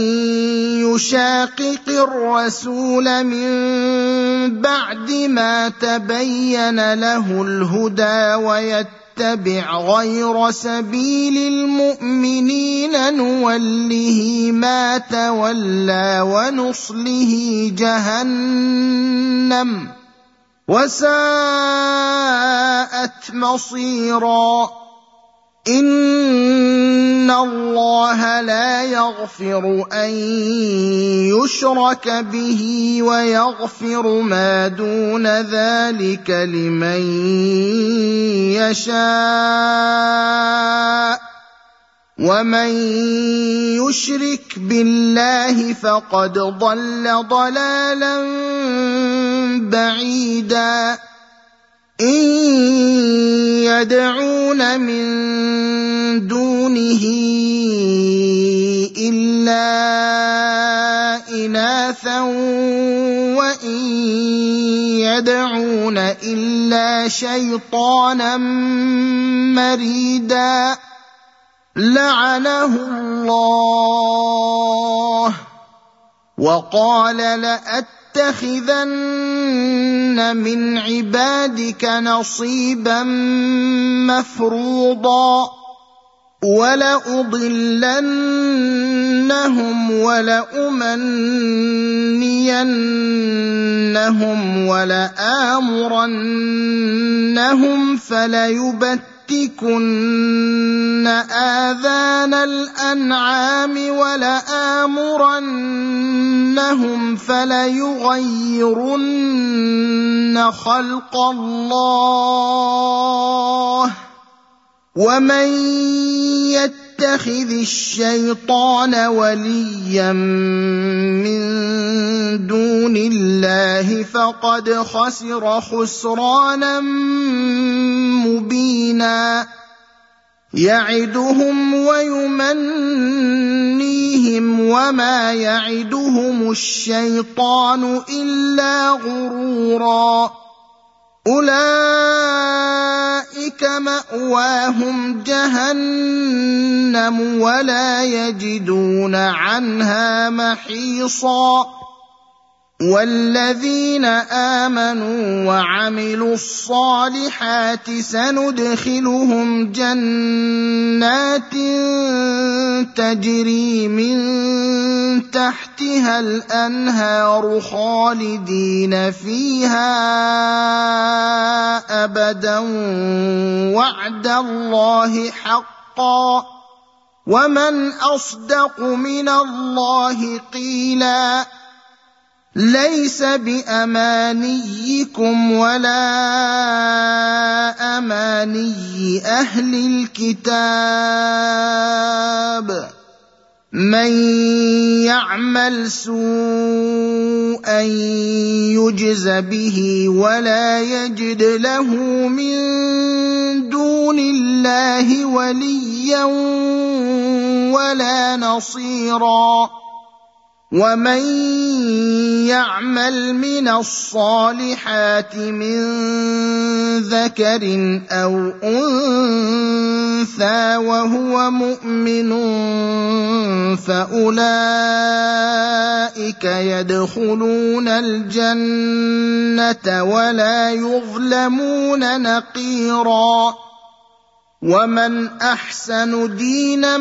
[SPEAKER 1] يشاقق الرسول من بعد ما تبين له الهدى ويتبع غير سبيل المؤمنين نوله ما تولى ونصله جهنم وساءت مصيرا إن الله لا يغفر أن يشرك به ويغفر ما دون ذلك لمن يشاء ومن يشرك بالله فقد ضل ضلالا بعيدا إن يدعون من دونه إلا إناثا وإن يدعون إلا شيطانا مريدا لعنه الله وقال لَيَتَّخِذَنَّ مِنْ عِبَادِكَ نَصِيبًا مَفْرُوضًا وَلَأُضِلَّنَّهُمْ وَلَأُمَنِّيَنَّهُمْ وَلَآمُرَنَّهُمْ فَلَيُبَتِّكُنَّ آذَانَ الْأَنْعَامِ وَلَآمُرَنَّهُمْ فَلَيُغَيِّرُنَّ خَلْقَ اللَّهِ ۚ وَمَن يَتَّخِذِ الشَّيْطَانَ وَلِيًّا مِّن دُونِ اللَّهِ فَقَدْ خَسِرَ خُسْرَانًا مُّبِينًا يَعِدُهُمْ وَيُمَنِّيهِمْ وَمَا يَعِدُهُمُ الشَّيْطَانُ إِلَّا غُرُورًا أُولَٰئِكَ مَأْوَاهُمْ جَهَنَّمُ وَلَا يَجِدُونَ عَنْهَا مَحِيصًا وَالَّذِينَ آمَنُوا وَعَمِلُوا الصَّالِحَاتِ سَنُدْخِلُهُمْ جَنَّاتٍ تَجْرِي مِن تَحْتِهَا الْأَنْهَارُ خَالِدِينَ فِيهَا أَبَدًا وَعْدَ اللَّهِ حَقًّا ۚ وَمَنْ أَصْدَقُ مِنَ اللَّهِ قِيلًا لَيْسَ بِأَمَانِيِّكُمْ وَلَا أَمَانِيِّ أَهْلِ الْكِتَابِ ۗ مَن يَعْمَلْ سُوءًا يُجْزَ بِهِ وَلَا يَجِدْ لَهُ مِن دُونِ اللَّهِ وَلِيًّا وَلَا نَصِيرًا وَمَن يَعْمَلْ مِنَ الصَّالِحَاتِ مِن ذَكَرٍ أَوْ أُنثَىٰ وَهُوَ مُؤْمِنٌ فَأُولَٰئِكَ يَدْخُلُونَ الْجَنَّةَ وَلَا يُظْلَمُونَ نَقِيرًا وَمَنْ أَحْسَنُ دِينًا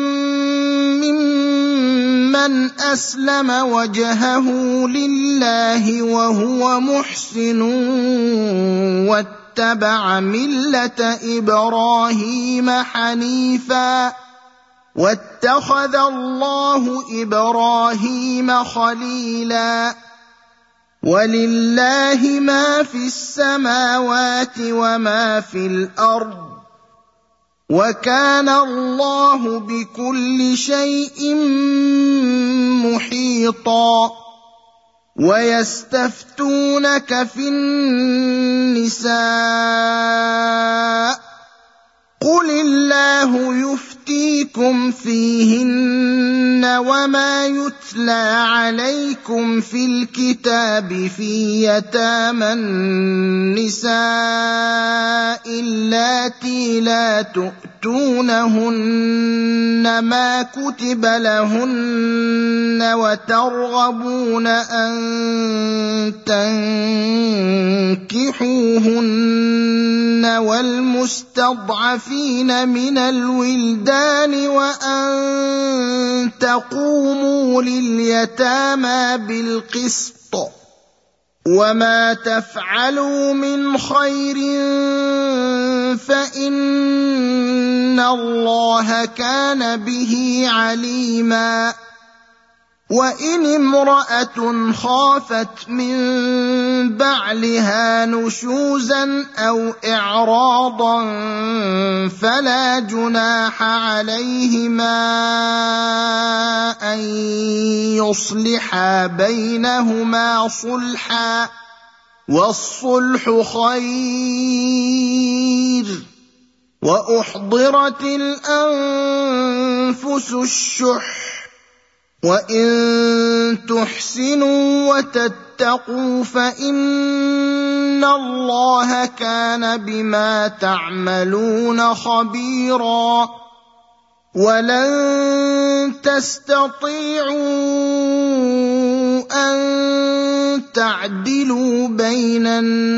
[SPEAKER 1] مِّمَّنْ أَسْلَمَ وَجْهَهُ لِلَّهِ وَهُوَ مُحْسِنٌ وَاتَّبَعَ مِلَّةَ إِبْرَاهِيمَ حَنِيفًا ۗ وَاتَّخَذَ اللَّهُ إِبْرَاهِيمَ خَلِيلًا وَلِلَّهِ مَا فِي السَّمَاوَاتِ وَمَا فِي الْأَرْضِ ۚ وَكَانَ اللَّهُ بِكُلِّ شَيْءٍ مُحِيطًا وَيَسْتَفْتُونَكَ فِي النِّسَاءِ ۖ قُلِ اللَّهُ يُفْتِيكُمْ فِيهِنَّ وَمَا يُتْلَىٰ عَلَيْكُمْ فِي الْكِتَابِ فِي يَتَامَى النِّسَاءِ اللَّاتِي لَا تُؤْتُونَهُنَّ مَا كُتِبَ لَهُنَّ وَتَرْغَبُونَ أَن تَنكِحُوهُنَّ وَالْمُسْتَضْعَفِينَ مِنَ الْوِلْدَانِ وَأَن تَقُومُوا لِلْيَتَامَىٰ بِالْقِسْطِ ۚ وَمَا تَفْعَلُوا مِنْ خَيْرٍ فَإِنَّ اللَّهَ كَانَ بِهِ عَلِيمًا وَإِنِ امْرَأَةٌ خَافَتْ مِن بَعْلِهَا نُشُوزًا أَوْ إِعْرَاضًا فَلَا جُنَاحَ عَلَيْهِمَا أَن يُصْلِحَا بَيْنَهُمَا صُلْحًا ۚ وَالصُّلْحُ خَيْرٌ ۗ وَأُحْضِرَتِ الْأَنفُسُ الشُّحَّ ۚ وَإِن تُحْسِنُوا وَتَتَّقُوا فَإِنَّ اللَّهَ كَانَ بِمَا تَعْمَلُونَ خَبِيرًا وَلَن تَسْتَطِيعُوا أَن تعدلوا بين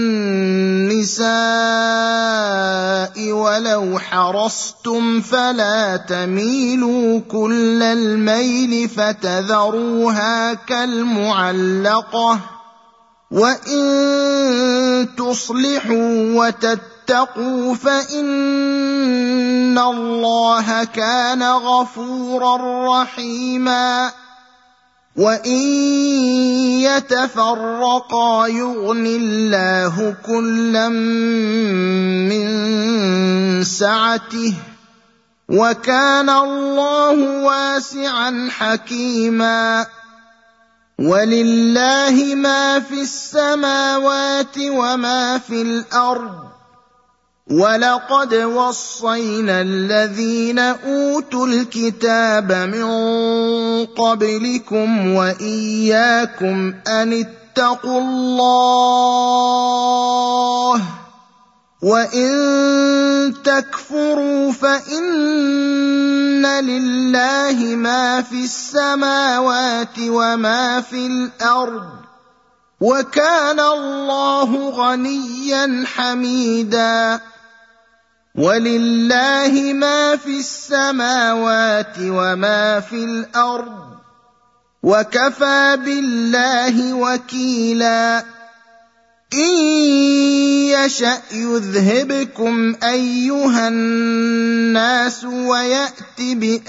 [SPEAKER 1] النساء ولو حرصتم فلا تميلوا كل الميل فتذروها كالمعلقة وإن تصلحوا وتتقوا فإن الله كان غفورا رحيما وإن يتفرقا يغن الله كلا من سعته وكان الله واسعا حكيما ولله ما في السماوات وما في الأرض ولقد وصينا الذين أوتوا الكتاب من قبلكم وإياكم أن اتقوا الله وإن تكفروا فإن لله ما في السماوات وما في الأرض وكان الله غنيا حميدا ولله ما في السماوات وما في الأرض وكفى بالله وكيلا إن يشأ يذهبكم أيها الناس ويأت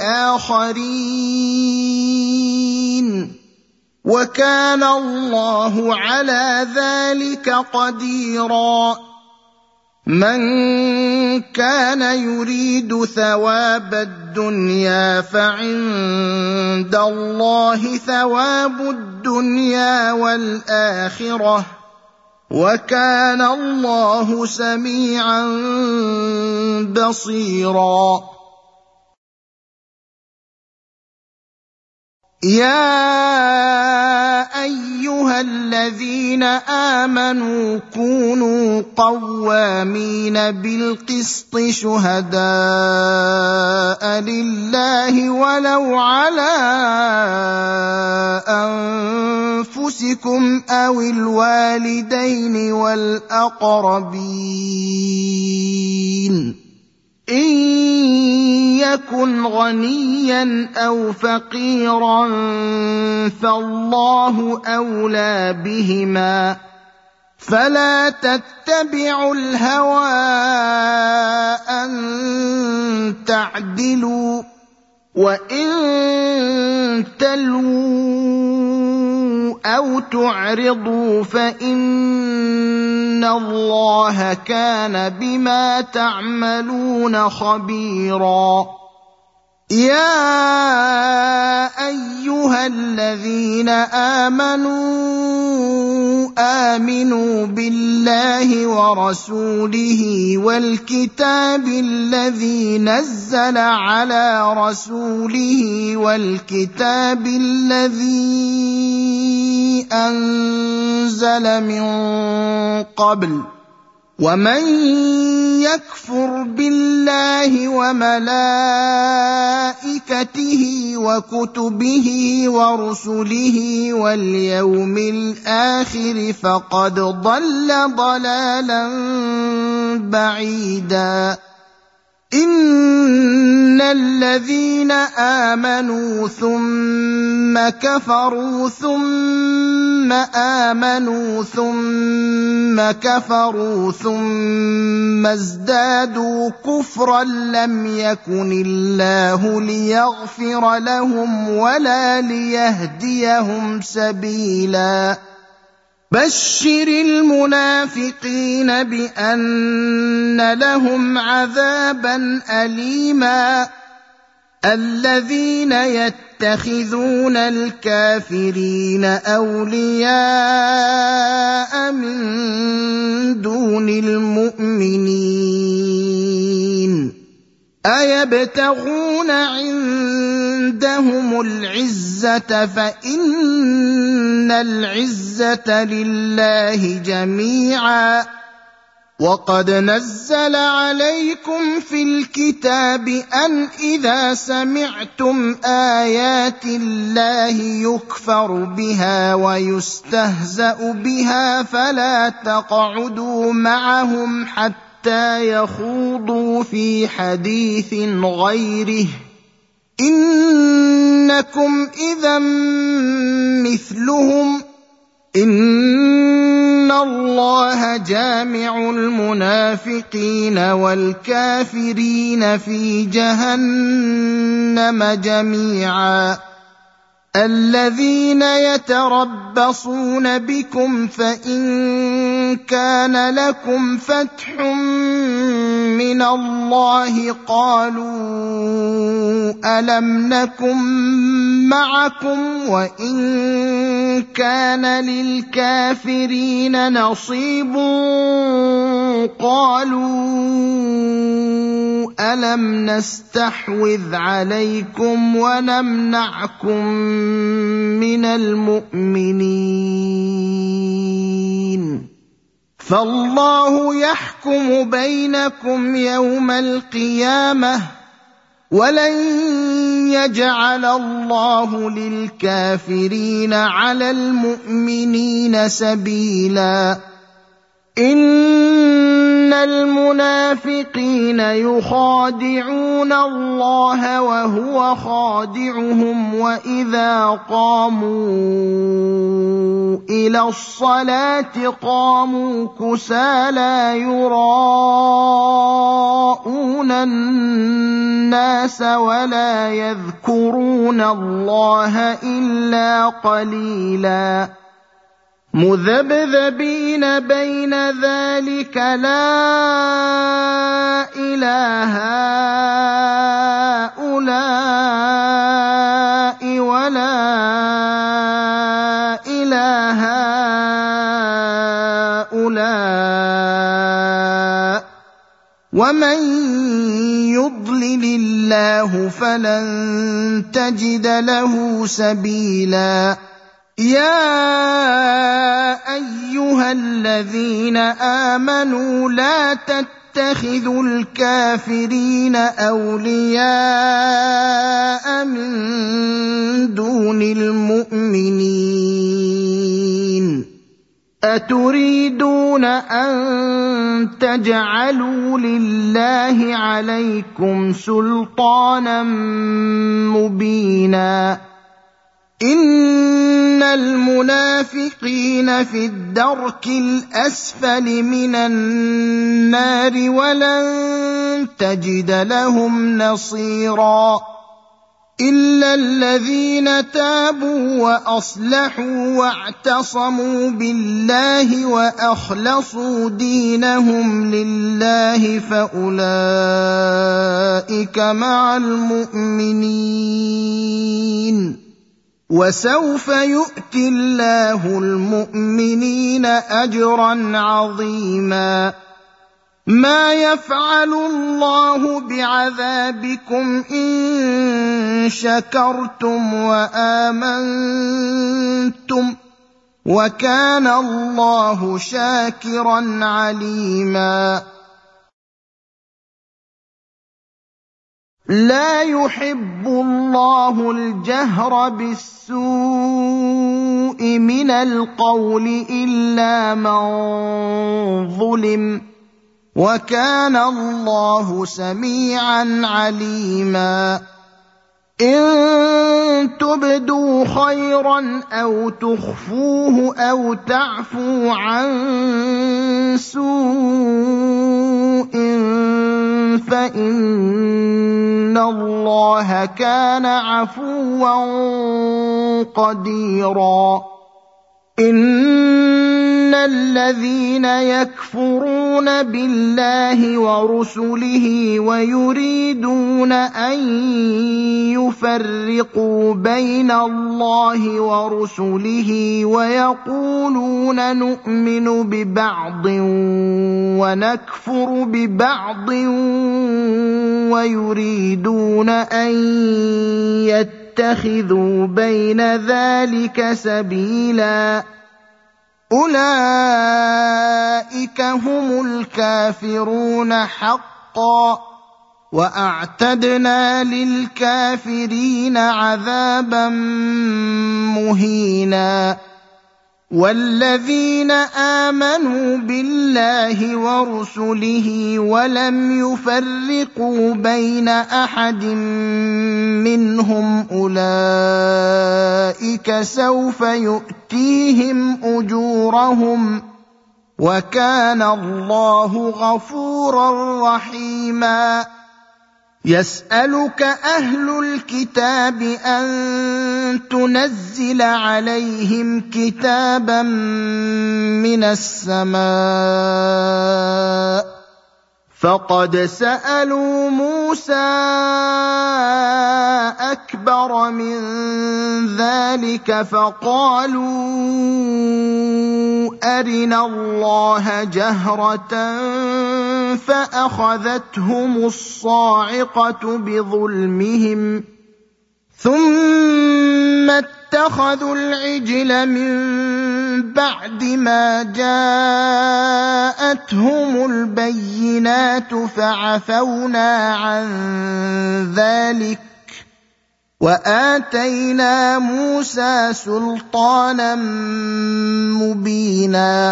[SPEAKER 1] بآخرين وكان الله على ذلك قديرا من كان يريد ثواب الدنيا فعند الله ثواب الدنيا والآخرة وكان الله سميعا بصيرا يا أيها الذين آمنوا كونوا قوامين بالقسط شهداء لله ولو على أنفسكم أو الوالدين والأقربين إن يكن غنيا أو فقيرا فالله أولى بهما فلا تتبعوا الهوى أن تعدلوا وإن تلووا أو تعرضوا فإن الله كان بما تعملون خبيرا يا أيها الذين آمنوا بالله ورسوله والكتاب الذي نزل على رسوله والكتاب الذي أنزل من قبل ومن يكفر بالله وملائكته وكتبه ورسله واليوم الآخر فقد ضل ضلالا بعيدا إن الذين آمنوا ثم كفروا ثم آمنوا ثم كفروا ثم ازدادوا كفرا لم يكن الله ليغفر لهم ولا ليهديهم سبيلا بشر المنافقين بأن لهم عذابا أليما الذين يتخذون الكافرين أولياء من دون المؤمنين أيبتغون عندهم العزة فإن العزة لله جميعا وقد نزل عليكم في الكتاب أن إذا سمعتم آيات الله يكفر بها ويستهزأ بها فلا تقعدوا معهم حتى يخوضوا في حديث غيره إنكم إذا مثلهم إن الله جامع المنافقين والكافرين في جهنم جميعا الذين يتربصون بكم فإن كان لكم فتح من الله قالوا ألم نكن معكم وإن كان للكافرين نصيب قالوا ألم نستحوذ عليكم ونمنعكم من المؤمنين فالله يحكم بينكم يوم القيامة ولن يجعل الله للكافرين على المؤمنين سبيلا إن المنافقين يخادعون الله وهو خادعهم وإذا قاموا إلى الصلاة قاموا كسالى يراءون الناس ولا يذكرون الله إلا قليلا مذبذبين بين ذلك لا إله هؤلاء ولا إله هؤلاء ومن يضلل الله فلن تجد له سبيلا يا أيها الذين آمنوا لا تتخذوا الكافرين أولياء من دون المؤمنين أتريدون أن تجعلوا لله عليكم سلطانا مبينا إن المنافقين في الدرك الأسفل من النار ولن تجد لهم نصيرا إلا الذين تابوا وأصلحوا واعتصموا بالله وأخلصوا دينهم لله فأولئك مع المؤمنين وسوف يؤتي الله المؤمنين أجرا عظيما ما يفعل الله بعذابكم إن شكرتم وآمنتم وكان الله شاكرا عليما لا يحب الله الجهر بالسوء من القول إلا من ظلم وكان الله سميعا عليما إن تبدوا خيرا أو تخفوه أو تعفوا عن سوء فإن الله كان عفوا قديرا إن الذين يكفرون بالله ورسله ويريدون أن يفرقوا بين الله ورسله ويقولون نؤمن ببعض ونكفر ببعض ويريدون أن يتخذوا بين ذلك سبيلا أولئك هم الكافرون حقا وأعتدنا للكافرين عذابا مهينا والذين آمنوا بالله ورسله ولم يفرقوا بين أحد منهم أولئك سوف يؤتيهم أجورهم وكان الله غفورا رحيما يسألك أهل الكتاب أن تنزل عليهم كتابا من السماء فقد سألوا موسى أكبر من ذلك فقالوا أرنا الله جهرة فأخذتهم الصاعقة بظلمهم ثم اتخذوا العجل من بعد ما جاءتهم البينات فعفونا عن ذلك وآتينا موسى سلطانا مبينا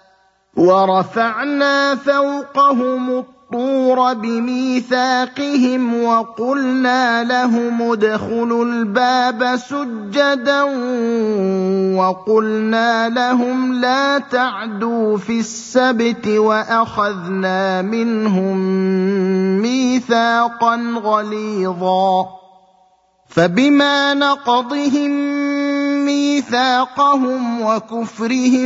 [SPEAKER 1] ورفعنا فوقهم الطور بميثاقهم وقلنا لهم ادخلوا الباب سجدا وقلنا لهم لا تعدوا في السبت وأخذنا منهم ميثاقا غليظا فبما نقضهم ميثاقهم وكفرهم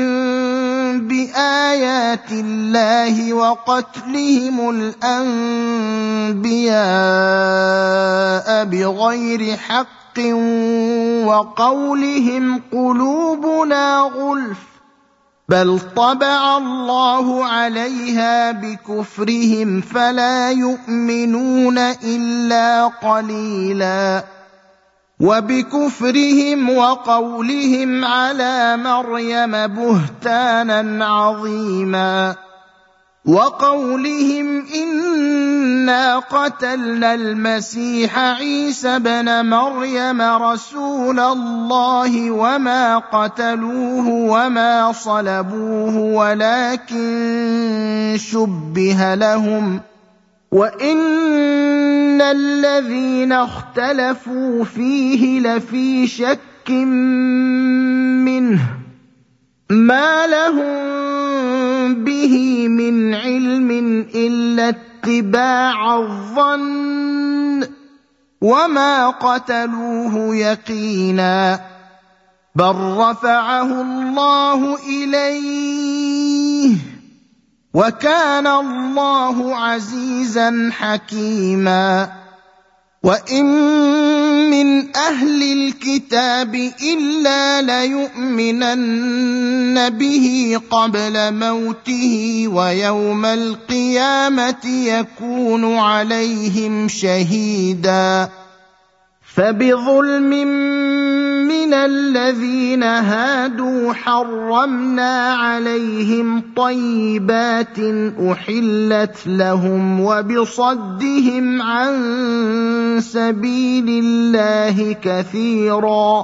[SPEAKER 1] بآيات الله وقتلهم الأنبياء بغير حق وقولهم قلوبنا غلف بل طبع الله عليها بكفرهم فلا يؤمنون إلا قليلا وبكفرهم وقولهم على مريم بهتانا عظيما وقولهم إنا قتلنا المسيح عيسى ابن مريم رسول الله وما قتلوه وما صلبوه ولكن شبه لهم وإن الذين اختلفوا فيه لفي شك منه ما لهم به من علم إلا اتباع الظن وما قتلوه يقينا بل رفعه الله إليه وكان الله عزيزا حكيما وإن من أهل الكتاب إلا ليؤمنن به قبل موته ويوم القيامة يكون عليهم شهيدا فبظلم من الذين هادوا حرمنا عليهم طيبات أحلت لهم وبصدهم عن سبيل الله كثيرا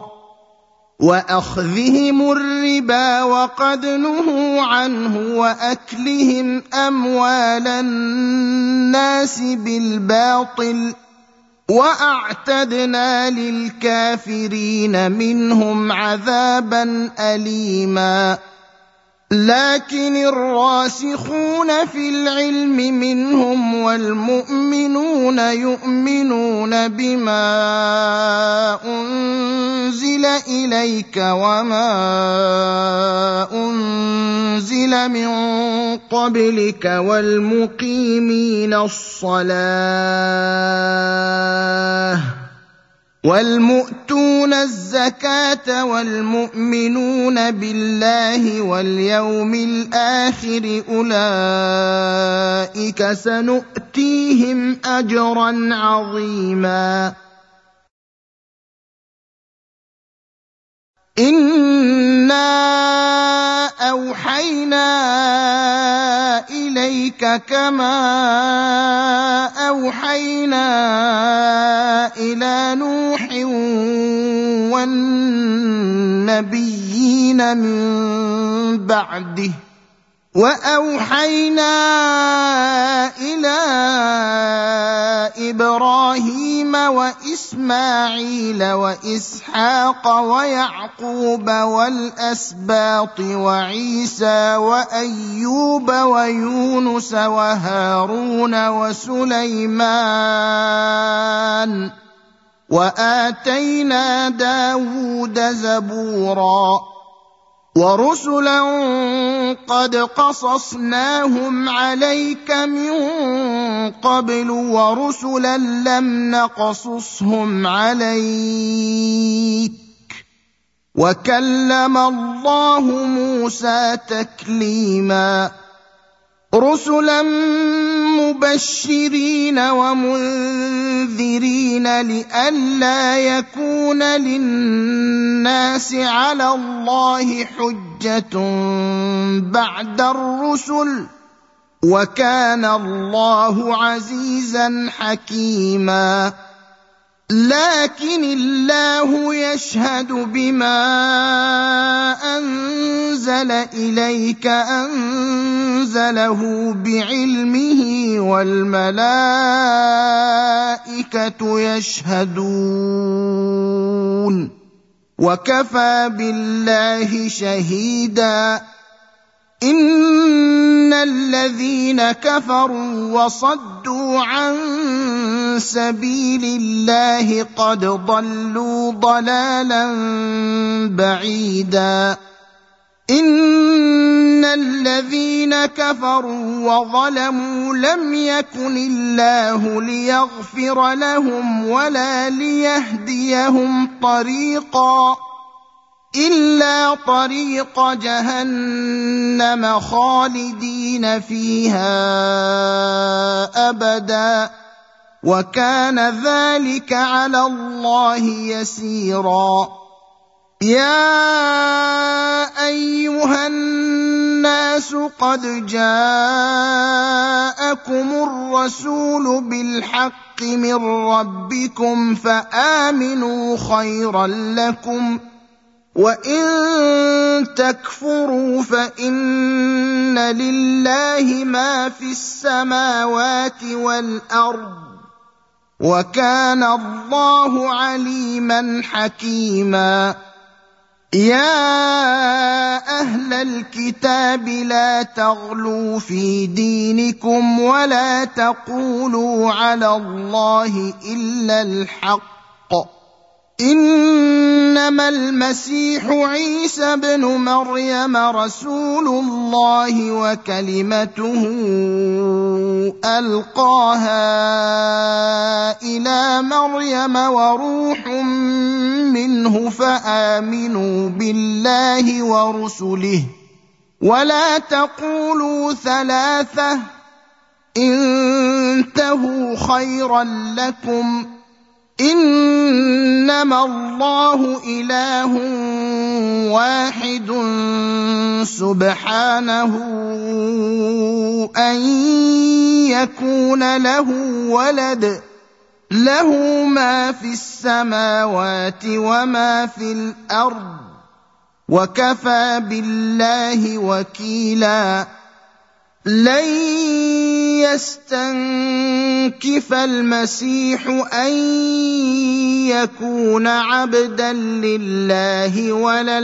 [SPEAKER 1] وأخذهم الربا وقد نهوا عنه وأكلهم أموال الناس بالباطل وأعتدنا للكافرين منهم عذابا أليما لكن الراسخون في العلم منهم والمؤمنون يؤمنون بما أنزل إليك وما أنزل من قبلك والمقيمين الصلاة والمؤتون الزكاة والمؤمنون بالله واليوم الآخر أولئك سنؤتيهم أجرا عظيما إنا أوحينا إليك كما أوحينا إلى نوح والنبيين من بعده وأوحينا إلى إبراهيم وإسماعيل وإسحاق ويعقوب والأسباط وعيسى وأيوب ويونس وهارون وسليمان وآتينا داود زبورا ورسلا قد قصصناهم عليك من قبل ورسلا لم نقصصهم عليك وكلم الله موسى تكليما رسلا مبشرين ومنذرين لئلا يكون للناس على الله حجة بعد الرسل وكان الله عزيزا حكيما لكن الله يشهد بما أنزل إليك أنزله بعلمه والملائكة يشهدون وكفى بالله شهيدا إن الذين كفروا وصدوا عن سبيل الله قد ضلوا ضلالا بعيدا إن الذين كفروا وظلموا لم يكن الله ليغفر لهم ولا ليهديهم طريقا إلا طريق جهنم خالدين فيها أبدا وكان ذلك على الله يسيرا يا أيها الناس قد جاءكم الرسول بالحق من ربكم فآمنوا خيرا لكم وإن تكفروا فإن لله ما في السماوات والأرض وكان الله عليما حكيما يا أهل الكتاب لا تغلوا في دينكم ولا تقولوا على الله إلا الحق إنما المسيح عيسى ابن مريم رسول الله وكلمته ألقاها إلى مريم وروح منه فآمنوا بالله ورسله ولا تقولوا ثلاثة انتهوا خيرا لكم إنما الله إله واحد سبحانه أن يكون له ولد له ما في السماوات وما في الأرض وكفى بالله وكيلا لن يستنكف المسيح أن يكون عبدا لله ولا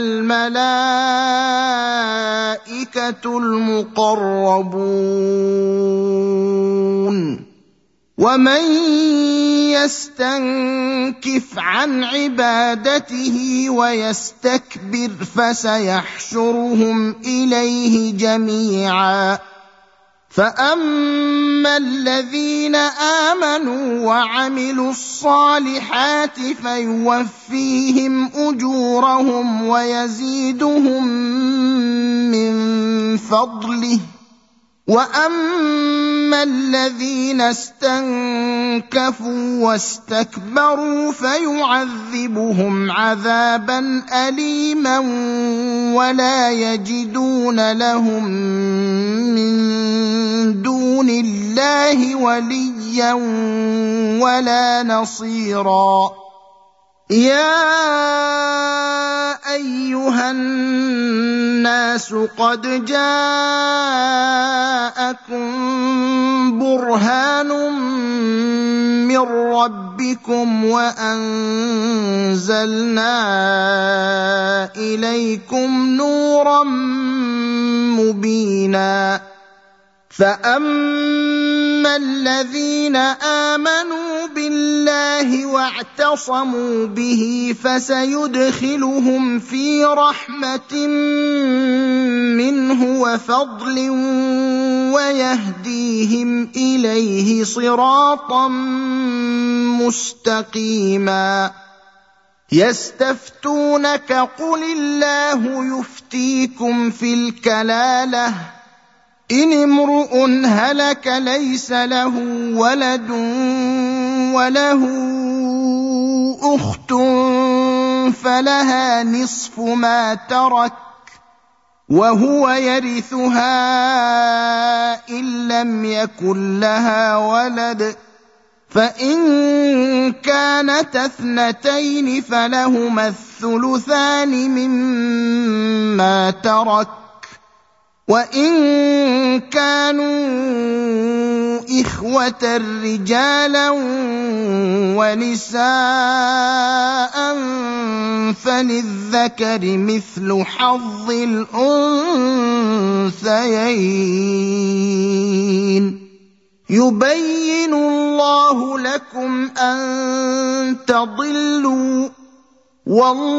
[SPEAKER 1] الملائكة المقربون ومن يستنكف عن عبادته ويستكبر فسيحشرهم إليه جميعا فأما الذين آمنوا وعملوا الصالحات فيوفيهم أجورهم ويزيدهم من فضله واما الذين استنكفوا واستكبروا فيعذبهم عذابا اليما ولا يجدون لهم من دون الله وليا ولا نصيرا. يا ايها الناس قد جاءكم برهان من ربكم وانزلنا اليكم نورا مبينا. فاما الذين امنوا بالله واعتصموا به فسيدخلهم في رحمه منه وفضل ويهديهم اليه صراطا مستقيما. يستفتونك قل الله يفتيكم في الكلاله إن امرؤ هلك ليس له ولد وله أخت فلها نصف ما ترك وهو يرثها إن لم يكن لها ولد فإن كانت اثنتين فلهما الثلثان مما ترك وإن كانوا إخوة رجالا ونساء فللذكر مثل حظ الأنثيين. يبين الله لكم أن تضلوا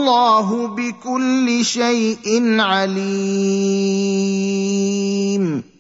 [SPEAKER 1] والله بكل شيء عليم.